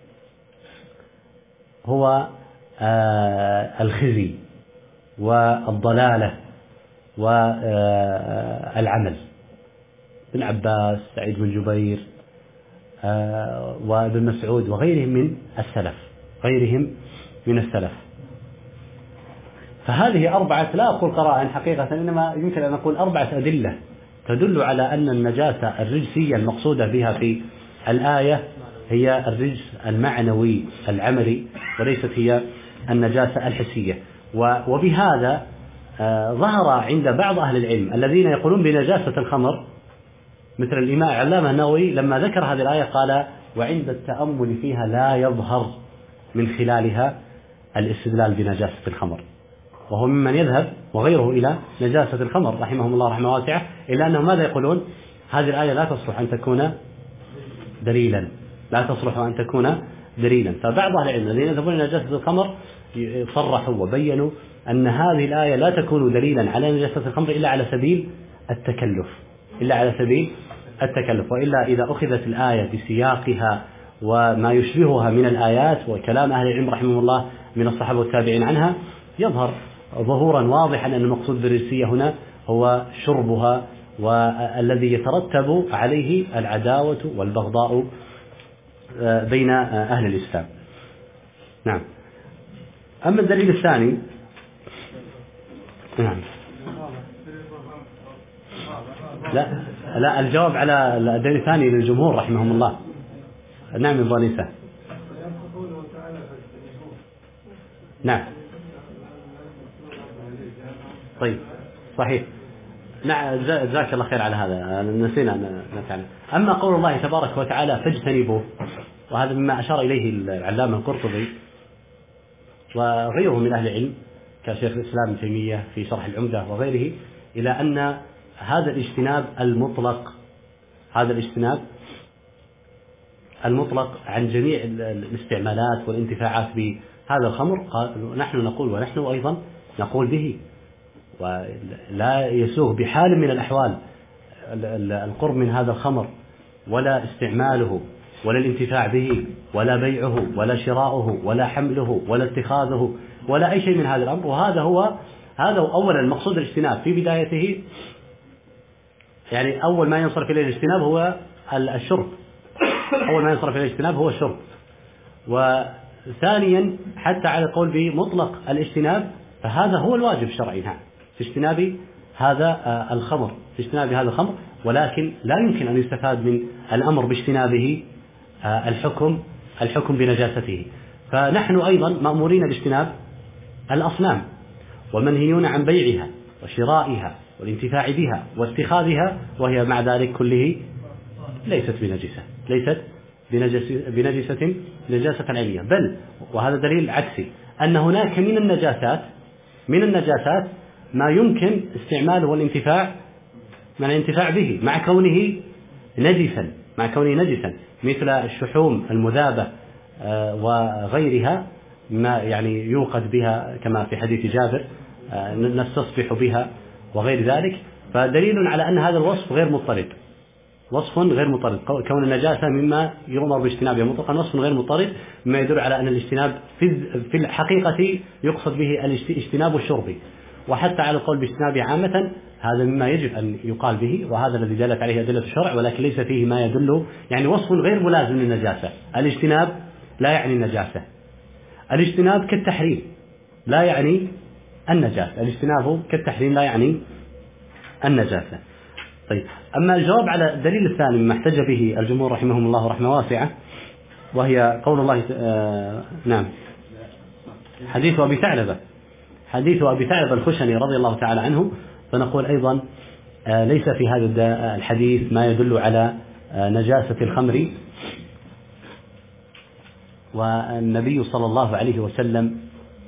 [SPEAKER 1] هو الخزي والضلالة والعمل. ابن عباس، سعيد بن جبير، وابن مسعود وغيرهم من السلف. فهذه أربعة، لا أقول قراءة حقيقة، إنما يمكن أن أقول 4 أدلة تدل على أن النجاسة الرجسية المقصودة بها في الآية هي الرجس المعنوي العملي، وليست هي النجاسة الحسية. وبهذا ظهر عند بعض أهل العلم الذين يقولون بنجاسة الخمر، مثل الإمام العلامة النووي لما ذكر هذه الآية قال: وعند التأمل فيها لا يظهر من خلالها الاستدلال بنجاسة الخمر. وهو ممن يذهب وغيره إلى نجاسة الخمر رحمهم الله رحمة واسعة، إلا أنهم ماذا يقولون؟ هذه الآية لا تصلح أن تكون دليلا. فبعض أهل العلم الذين يذهبون إلى نجاسة الخمر صرحوا وبينوا أن هذه الآية لا تكون دليلا على نجاسة الخمر إلا على سبيل التكلف، وإلا إذا أخذت الآية بسياقها وما يشبهها من الآيات وكلام أهل العلم رحمه الله من الصحابة والتابعين عنها، يظهر ظهورا واضحا أن المقصود بالرجسية هنا هو شربها، والذي يترتب عليه العداوة والبغضاء بين أهل الإسلام. نعم. أما الدليل الثاني، نعم، لا الجواب على الدليل الثاني للجمهور رحمهم الله. نعم من ضليسة. نعم طيب صحيح. نعم جزاك الله خير على هذا، نسينا أن نتعلم. أما قول الله تبارك وتعالى فاجتنبوه، وهذا مما أشار إليه العلامة القرطبي وغيره من أهل العلم كشيخ الإسلام ابن تيمية في شرح العمدة وغيره، إلى أن هذا الاجتناب المطلق، هذا الاجتناب المطلق عن جميع الاستعمالات والانتفاعات بهذا الخمر، نحن نقول ونحن أيضا نقول به، ولا يسوغ بحال من الأحوال القرب من هذا الخمر ولا استعماله ولا الانتفاع به ولا بيعه ولا شراؤه ولا حمله ولا اتخاذه ولا أي شيء من هذا الأمر. وهذا هو أولا المقصود الاجتناب في بدايته، يعني أول ما ينصرف إليه الاجتناب هو الشرب، أول ما ينصرف إليه الاجتناب هو الشرب. وثانيا حتى على القول بمطلق الاجتناب فهذا هو الواجب الشرعي في اجتناب هذا الخمر، في اجتناب هذا الخمر، ولكن لا يمكن أن يستفاد من الأمر باجتنابه الحكم بنجاسته. فنحن أيضا مأمورين باجتناب الأصنام ومنهيون عن بيعها وشرائها والانتفاع بها واتخاذها، وهي مع ذلك كله ليست بنجسة، ليست بنجاسة عينية، بل وهذا دليل عكسي أن هناك من النجاسات ما يمكن استعماله والانتفاع به مع كونه نجسا، مثل الشحوم المذابة وغيرها، ما يعني يوقد بها كما في حديث جابر نستصبح بها وغير ذلك. فدليل على أن هذا الوصف غير مضطرد، وصف غير مضطرد، كون النجاسة مما يؤمر باجتنابه مطلقا وصف غير مضطرد، مما يدل على أن الاجتناب في الحقيقة يقصد به الاجتناب الشربي. وحتى على القول باجتنابه عامة هذا مما يجب أن يقال به، وهذا الذي دلت عليه أدلة الشرع، ولكن ليس فيه ما يدل، يعني وصف غير ملازم للنجاسة. الاجتناب لا يعني النجاسة، الاجتناب كالتحريم لا يعني النجاسة، الاجتناب كالتحريم لا يعني النجاسة. طيب، أما الجواب على الدليل الثاني مما احتج به الجمهور رحمهم الله رحمة واسعة، وهي قول الله نعم حديث أبي ثعلبة الخشني رضي الله تعالى عنه، فنقول أيضا ليس في هذا الحديث ما يدل على نجاسة الخمر. والنبي صلى الله عليه وسلم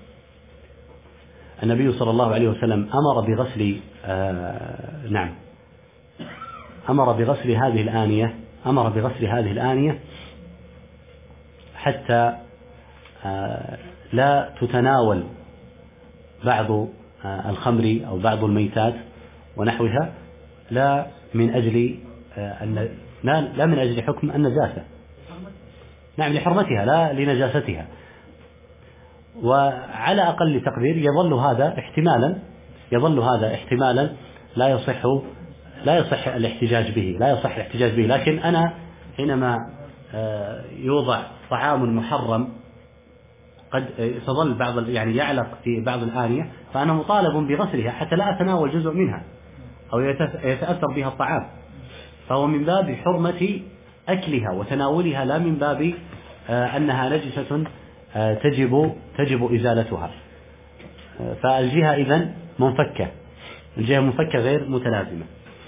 [SPEAKER 1] أمر بغسل هذه الآنية حتى لا تتناول بعض الخمر أو بعض الميتات ونحوها، لا من أجل حكم النجاسة، نعم لحرمتها لا لنجاستها. وعلى أقل تقدير يظل هذا احتمالا لا يصح الاحتجاج به، لكن أنا حينما يوضع طعام محرم قد تظل يعني يعلق في بعض الآنية، فأنا مطالب بغسلها حتى لا أتناول جزء منها أو يتأثر بها الطعام، فهو من باب حرمة أكلها وتناولها، لا من باب أنها نجسة تجب إزالتها. فالجهة إذن منفكة غير متلازمة.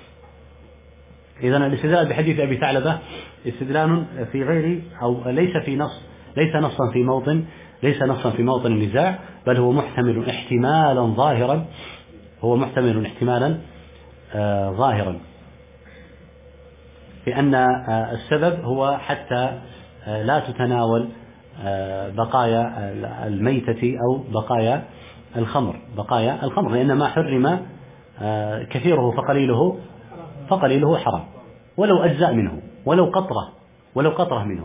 [SPEAKER 1] إذن الاستدلال بحديث أبي ثعلبة استدلال في غير أو ليس نصا في موطن النزاع، بل هو محتمل احتمالا ظاهرا بأن السبب هو حتى لا تتناول بقايا الميتة أو بقايا الخمر، لأن ما حرم كثيره فقليله حرام، ولو أجزاء منه، ولو قطرة منه،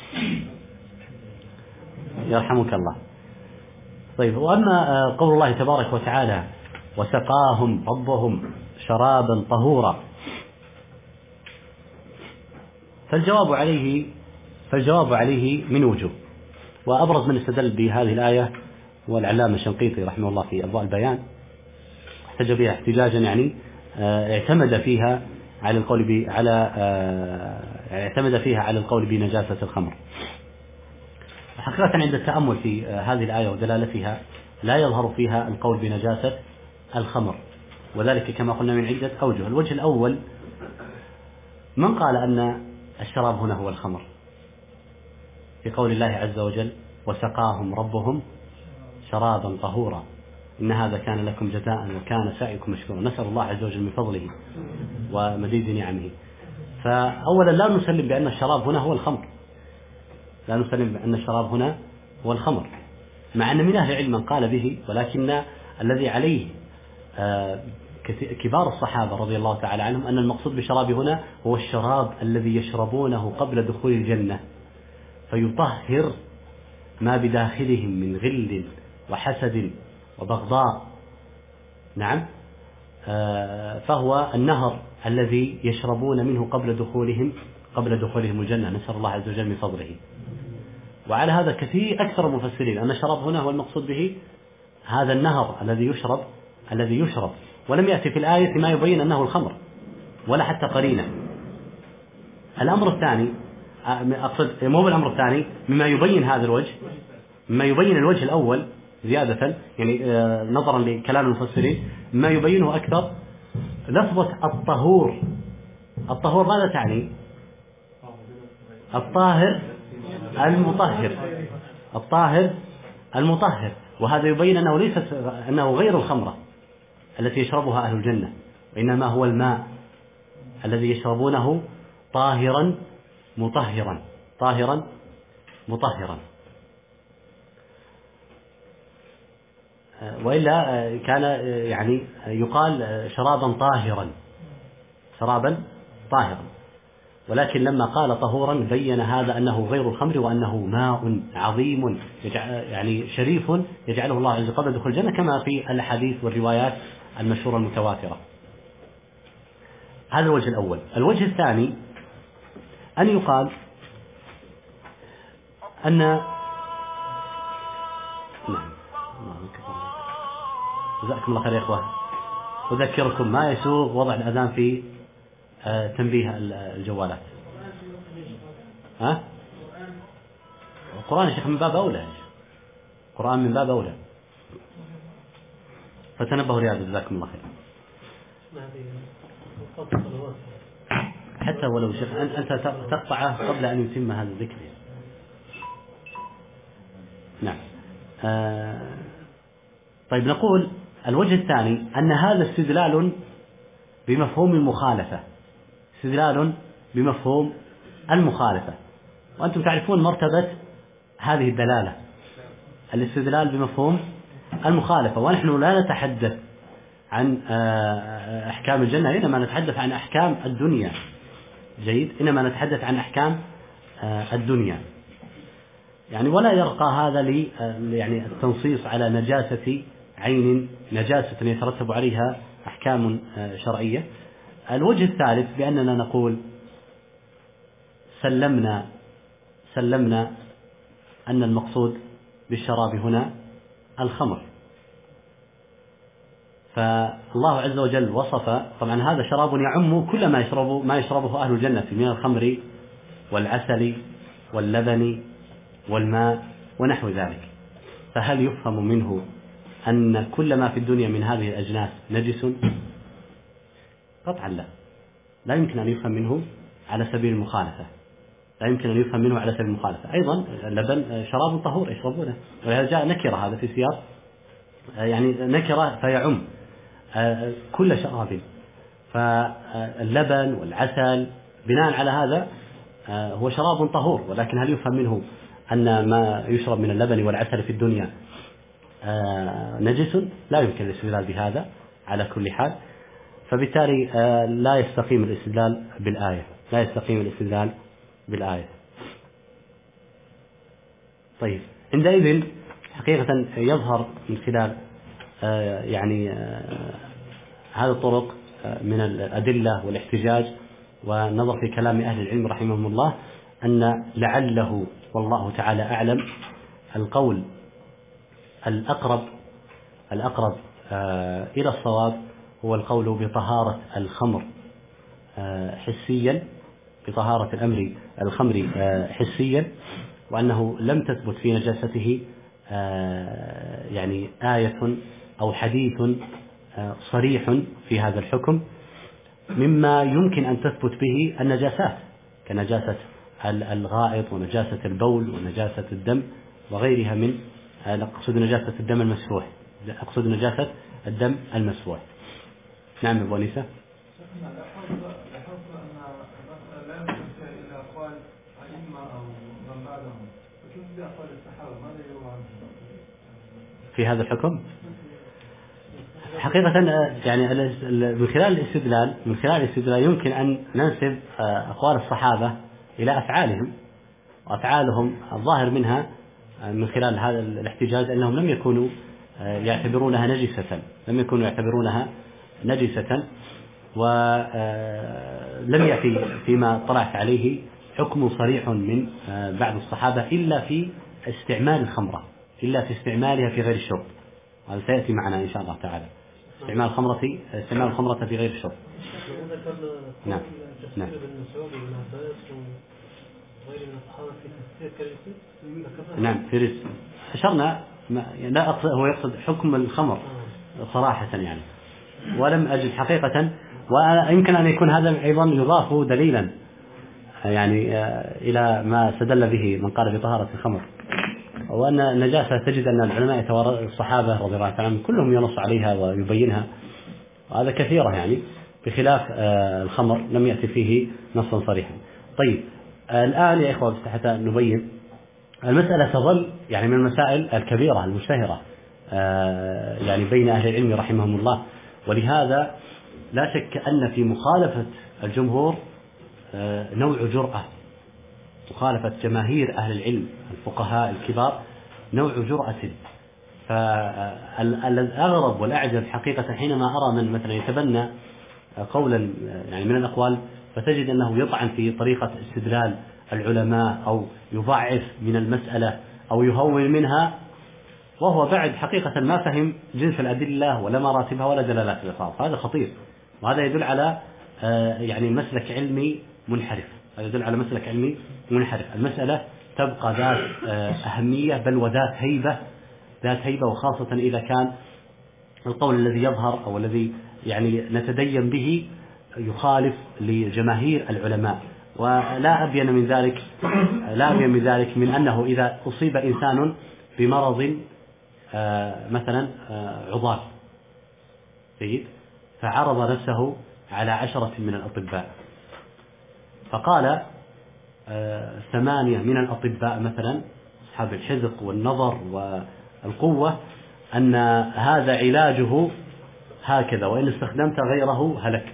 [SPEAKER 1] يرحمك الله. طيب، وأما قول الله تبارك وتعالى وسقاهم ربهم شرابا طهورا، فالجواب عليه من وجوه، وأبرز من استدل بهذه الآية والعلامة الشنقيطي رحمه الله في أضواء البيان، احتج بها احتجاجا يعني اعتمد فيها على القول اعتمد فيها على القول بنجاسة الخمر. حقيقة عند التأمل في هذه الآية ودلالتها لا يظهر فيها القول بنجاسة الخمر، وذلك كما قلنا من عدة أوجه. الوجه الأول: من قال أن الشراب هنا هو الخمر في قول الله عز وجل: وسقاهم ربهم شرابا طهورا إن هذا كان لكم جزاء وكان سعيكم مشكورا. نسأل الله عز وجل من فضله ومزيد نعمه. فأولا لا نسلم بأن الشراب هنا هو الخمر، لا نسلم بأن الشراب هنا هو الخمر، مع أن من أهل العلم من قال به، ولكن الذي عليه كبار الصحابة رضي الله تعالى عنهم أن المقصود بالشراب هنا هو الشراب الذي يشربونه قبل دخول الجنة، فيطهر ما بداخلهم من غل وحسد وبغضاء. نعم، فهو النهر الذي يشربون منه قبل دخولهم الجنة، نسأل الله عز وجل من فضله. وعلى هذا كثير أكثر المفسرين أن الشراب هنا هو المقصود به هذا النهر الذي يشرب، ولم يأتي في الآية ما يبين أنه الخمر ولا حتى قرينة. الأمر الثاني، أقصد مو بالأمر الثاني، مما يبين هذا الوجه، مما يبين الوجه الأول زيادة، يعني نظرا لكلام المفسرين، ما يبينه أكثر لفظة الطهور. الطهور ماذا تعني؟ الطاهر المطهر، وهذا يبين أنه غير الخمرة التي يشربها أهل الجنة، وإنما هو الماء الذي يشربونه طاهرا مطهرا. وإلا كان يعني يقال شرابا طاهرا، ولكن لما قال طهورا بين هذا أنه غير الخمر، وأنه ماء عظيم يعني شريف يجعله الله عز وجل قبل دخول الجنة، كما في الأحاديث والروايات المشهورة المتواترة. هذا الوجه الأول. الوجه الثاني أن يقال أن جزاكم الله خير يا إخوة، أذكركم ما يسوغ وضع الأذان في تنبيه الجوالات. القرآن يا شيخ من باب أولى، القرآن من باب أولى، فتنبهوا لهذا جزاكم الله خير. حتى ولو شيخ أنت تقطعه قبل أن يتم هذا الذكر. نعم. طيب، نقول الوجه الثاني أن هذا استدلال بمفهوم المخالفة، وأنتم تعرفون مرتبة هذه الدلالة، الاستدلال بمفهوم المخالفة. ونحن لا نتحدث عن أحكام الجنة، إنما نتحدث عن أحكام الدنيا. جيد، إنما نتحدث عن أحكام الدنيا، يعني ولا يرقى هذا يعني التنصيص على نجاسة عين، نجاسة يترتب عليها أحكام شرعية. الوجه الثالث بأننا نقول سلمنا أن المقصود بالشراب هنا الخمر، فالله عز وجل وصف، طبعا هذا شراب يعم كل ما يشربه أهل الجنة من الخمر والعسل واللبن والماء ونحو ذلك. فهل يفهم منه أن كل ما في الدنيا من هذه الأجناس نجس؟ قطعا لا يمكن أن يفهم منه على سبيل المخالفة، أيضا اللبن شراب طهور يشربونه، ولهذا جاء نكرة، هذا في سياق يعني نكرة فيعم كل شراب. فاللبن والعسل بناء على هذا هو شراب طهور، ولكن هل يفهم منه أن ما يشرب من اللبن والعسل في الدنيا نجس؟ لا يمكن الاستدلال بهذا على كل حال. فبالتالي لا يستقيم الاستدلال بالآية. طيب، عندئذ حقيقة يظهر من خلال يعني هذه الطرق من الأدلة والاحتجاج والنظر في كلام أهل العلم رحمهم الله أن لعله والله تعالى أعلم القول الأقرب إلى الصواب هو القول بطهارة الخمر حسيا، بطهارة الخمر حسيا، وأنه لم تثبت في نجاسته يعني آية أو حديث صريح في هذا الحكم، مما يمكن أن تثبت به النجاسات كنجاسة الغائط ونجاسة البول ونجاسة الدم وغيرها من، أقصد نجاسة الدم المسفوح، أقصد نجاسة الدم المسفوح. نعم أبو أنيسة. في هذا الحكم حقيقة يعني من خلال الاستدلال يمكن أن ننسب أقوال الصحابة إلى أفعالهم، وأفعالهم الظاهر منها من خلال هذا الاحتجاج أنهم لم يكونوا يعتبرونها نجسة، ولم يأتي فيما طلعت عليه حكم صريح من بعض الصحابة إلا في استعمال الخمرة، إلا في استعمالها في غير الشرب. هذا سيأتي معنا إن شاء الله تعالى، استعمال الخمرة في غير الشرب. نعم. نعم في أشرنا، لا أقصد هو يقصد حكم الخمر صراحة يعني، ولم أجد حقيقة، ويمكن أن يكون هذا أيضا يضاف دليلا يعني إلى ما استدل به من قال بطهارة الخمر، وأن النجاسة تجد أن العلماء الصحابة رضي الله عنهم كلهم ينص عليها ويبينها، وهذا كثيرة يعني، بخلاف الخمر لم يأتي فيه نصا صريحا. طيب الآن يا إخوة حتى نبين المسألة، تظل يعني من المسائل الكبيرة المشتهرة يعني بين أهل العلم رحمهم الله، ولهذا لا شك أن في مخالفة الجمهور نوع جرأة، مخالفة جماهير أهل العلم الفقهاء الكبار نوع جرأة. فالأغرب والأعجب حقيقة حينما أرى من مثلا يتبنى قولا يعني من الأقوال، فتجد أنه يطعن في طريقة استدلال العلماء أو يضعف من المسألة أو يهون منها، وهو بعد حقيقة ما فهم جنس الأدلة ولا مراتبها ولا دلالات الألفاظ. هذا خطير، وهذا يدل على يعني مسلك علمي منحرف، المسألة تبقى ذات أهمية، بل وذات هيبة، وخاصة إذا كان القول الذي يظهر أو الذي يعني نتدين به يخالف لجماهير العلماء. ولا أبين من ذلك من أنه إذا أصيب إنسان بمرض مثلا عضال جيد، فعرض نفسه على 10 من الأطباء، فقال 8 من الأطباء مثلا أصحاب الحذق والنظر والقوة أن هذا علاجه هكذا، وإن استخدمت غيره هلكت.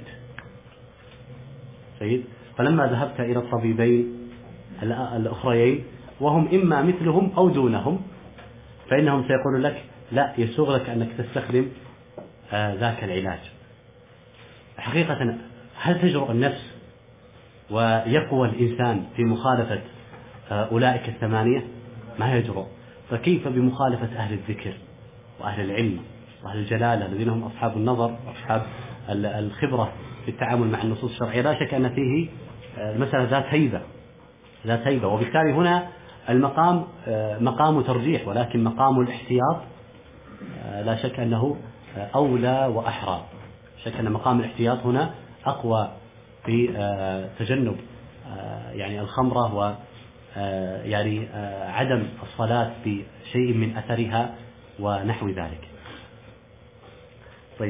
[SPEAKER 1] جيد، فلما ذهبت إلى الطبيبين الأخريين وهم إما مثلهم أو دونهم، فإنهم سيقولون لك لا، يسوغ لك أنك تستخدم ذاك العلاج. حقيقة هل تجرؤ النفس ويقوى الإنسان في مخالفة أولئك 8؟ ما يجرؤ، فكيف بمخالفة أهل الذكر وأهل العلم وأهل الجلالة الذين هم أصحاب النظر وأصحاب الخبرة في التعامل مع النصوص الشرعية؟ لا شك أن فيه مسألة ذات هيبة، وبالتالي هنا المقام مقام ترجيح، ولكن مقام الاحتياط لا شك أنه أولى وأحرى. شك أن مقام الاحتياط هنا أقوى في تجنب يعني الخمرة و يعني عدم الصلاة بشيء من أثرها ونحو ذلك. طيب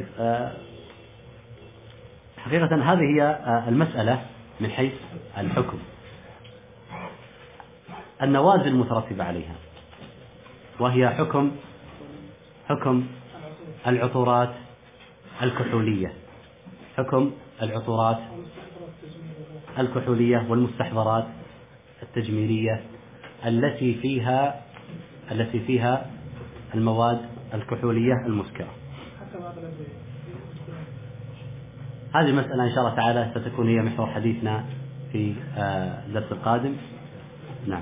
[SPEAKER 1] حقيقة هذه هي المسألة من حيث الحكم، النوازل المترتبة عليها، وهي حكم العطورات الكحولية، والمستحضرات التجميلية التي فيها المواد الكحولية المسكرة. هذه المسألة إن شاء الله تعالى ستكون هي محور حديثنا في الدرس القادم. نعم.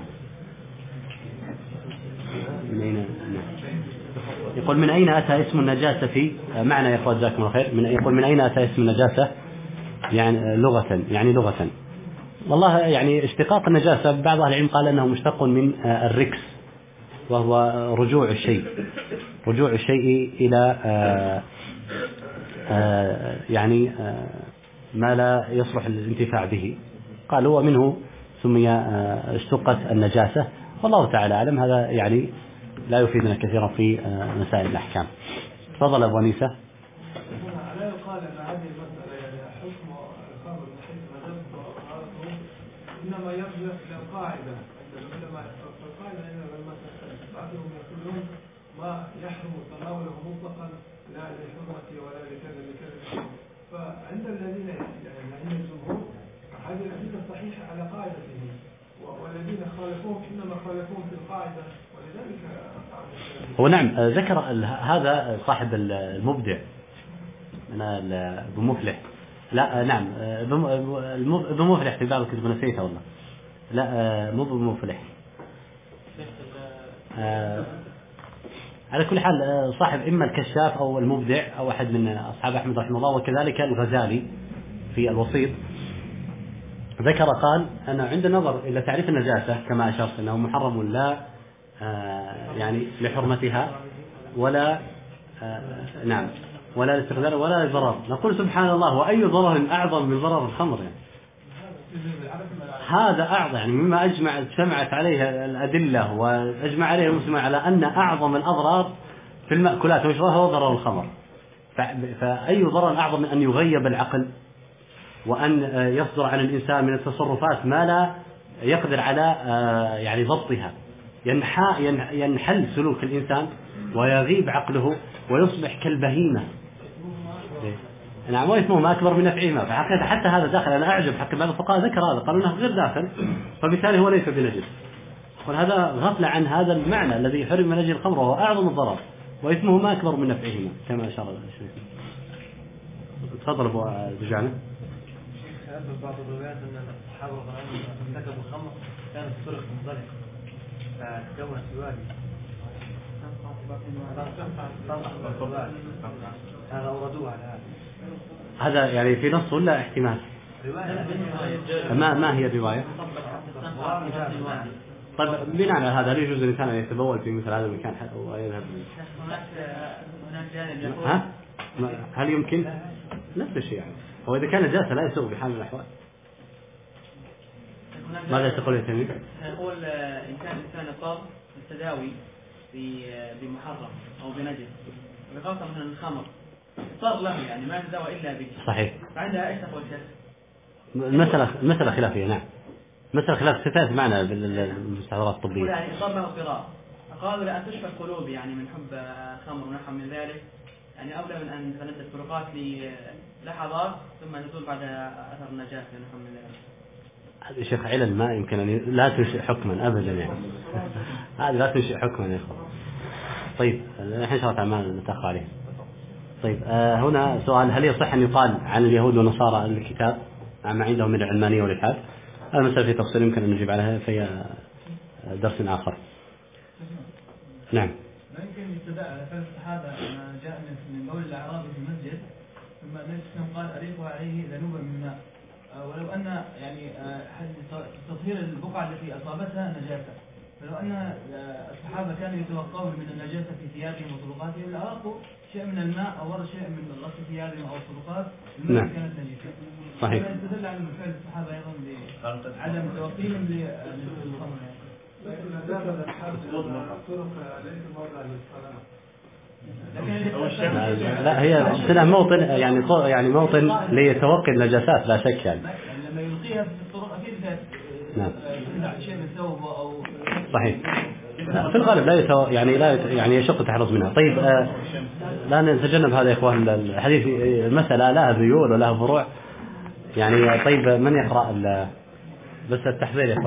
[SPEAKER 1] يقول من أين أتى اسم النجاسة في معنى يا أخوان جزاكم الله خير، يقول من أين أتى اسم النجاسة يعني لغة والله يعني اشتقاق النجاسة بعض أهل العلم قال أنه مشتق من الركس، وهو رجوع الشيء إلى يعني ما لا يصلح الانتفاع به، قال هو منه سمي اشتقت النجاسة، والله تعالى أعلم. هذا يعني لا يفيدنا كثيرا في مسائل الأحكام. تفضل أبو أنيسة.
[SPEAKER 3] لا يقال أن هذه المسألة يعني حكم الخمر من حيث نجاسته وطهارته إنما يرجع إلى القاعدة عند العلماء، فالقاعدة لما تختلف بعضهم يقولون ما يحرم تناوله مطلقا لا لحرمة ولا لكذا، فعند الذين يعني عند الجمهور هذه الأدلة صحيحة على قاعدته، والذين خالفوهم إنما خالفوهم في القاعدة، ولذلك
[SPEAKER 1] هو نعم ذكر هذا صاحب المبدع من بمفلح، لا نعم بمفلح في بعض الكتب نسيتها والله، لا مو بمفلح. على كل حال صاحب إما الكشاف أو المبدع أو أحد من أصحاب أحمد رحمه الله، وكذلك الغزالي في الوسيط ذكر قال أنا عند النظر إلى تعريف النجاسة كما أشرت أنه محرم لا يعني لحرمتها ولا نعم ولا لاستغلال ولا لضرر، نقول سبحان الله وأي ضرر أعظم من ضرر الخمر يعني. هذا أعظم يعني مما اجتمعت عليه الأدلة وأجمع عليه المسلمين على أن أعظم الأضرار في المأكولات والمشروبات هو ضرر الخمر، فأي ضرر أعظم من أن يغيب العقل وأن يصدر عن الإنسان من التصرفات ما لا يقدر على يعني ضبطها، ينحل سلوك الإنسان ويغيب عقله ويصبح كالبهيمة. نعم واسمهما أكبر من نفعهما، فحقيقة حتى هذا داخل. أنا أعجب حتى بعض الفقهاء ذكر هذا قالوا أنه غير داخل، فبالتالي هو ليس بنجس، وهذا غفلة عن هذا المعنى الذي حرم من أجل الخمر وهو أعظم الضرر واسمهما أكبر من نفعهما كما أشار الشيخ. تفضل أبو دجانة.
[SPEAKER 4] بعض الروايات أن الصحابة ارتكبوا الخمر كانت الطرق منزلقة فتكون سوادي هذا أوردوه على
[SPEAKER 1] هذا يعني في نص ولا احتمال؟ ما هي الرواية؟ طيب بناء على هذا هل يجوز الإنسان أن يتبول في مثل هذا المكان ويذهب؟ ها؟ هل يمكن؟ نفس الشيء يعني. هو إذا كان نجاسة لا يسوغ بحال من الأحوال. ماذا تقول يا تيمي؟
[SPEAKER 2] نقول إن كان الإنسان اضطر للتداوي بمحرم أو بنجس، بخاصة مثلا الخمر اضطر له يعني ما يتداوى إلا به. صحيح. فعندها إيش تقول شيخ؟
[SPEAKER 1] المسألة خلافية نعم. مسألة خلاف ستات معنا بالمستحضرات الطبية.
[SPEAKER 2] يعني اضطر له اضطرار، فقالوا لأن تشفى القلوب يعني من حب خمر ونحو من ذلك، يعني أولى من أن تتندد الفروقات للحظات ثم نزول بعد أثر النجاسة ونحو من ذلك.
[SPEAKER 1] هذا شيخ علل ما يمكن أن لا تنشئ حكما أبدا يعني. هذا لا تنشئ حكما يا إخوان. طيب الحين شرط عمان نتأخر عليه. طيب هنا سؤال: هل يصح أن يقال عن اليهود والنصارى الكتاب عما عندهم من العلمانية والإلحاد؟ هذا مسألة في تفصيل يمكن أن نجيب عليها في درس آخر. نعم.
[SPEAKER 2] ما يمكن يتبع على فعل الصحابة ما جاء من بول الأعرابي في المسجد ثم النبي صلى الله عليه وسلم قال أريقوا عليه ذنوبا من ماء، ولو أن يعني تطهير البقعة التي أصابتها نجاسة، فلو أن الصحابة كانوا يتوقعون من النجاسة في ثيابهم وطبقاتهم لأراقوا شيء من الماء أو ورد شيء من غسل ثيابهم أو الطبقات الماء كانت نجسة.
[SPEAKER 1] صحيح.
[SPEAKER 2] فيستدل على فعل الصحابة أيضا بعدم توقيهم لنزول الخمر.
[SPEAKER 1] لا هي سنة موطن يعني موطن لتوقي النجاسات لا شك يعني.
[SPEAKER 2] لما يلقيها في الطرق أكيد
[SPEAKER 1] نعم.
[SPEAKER 2] شيء من ثوبه أو
[SPEAKER 1] صحيح. في الغالب لا يعني يشق التحرز منها. طيب لا نتجنب هذا يا إخوان الحديث. المسألة لها ذيول ولها فروع يعني. طيب من يقرأ بس التحذير يا إخوان.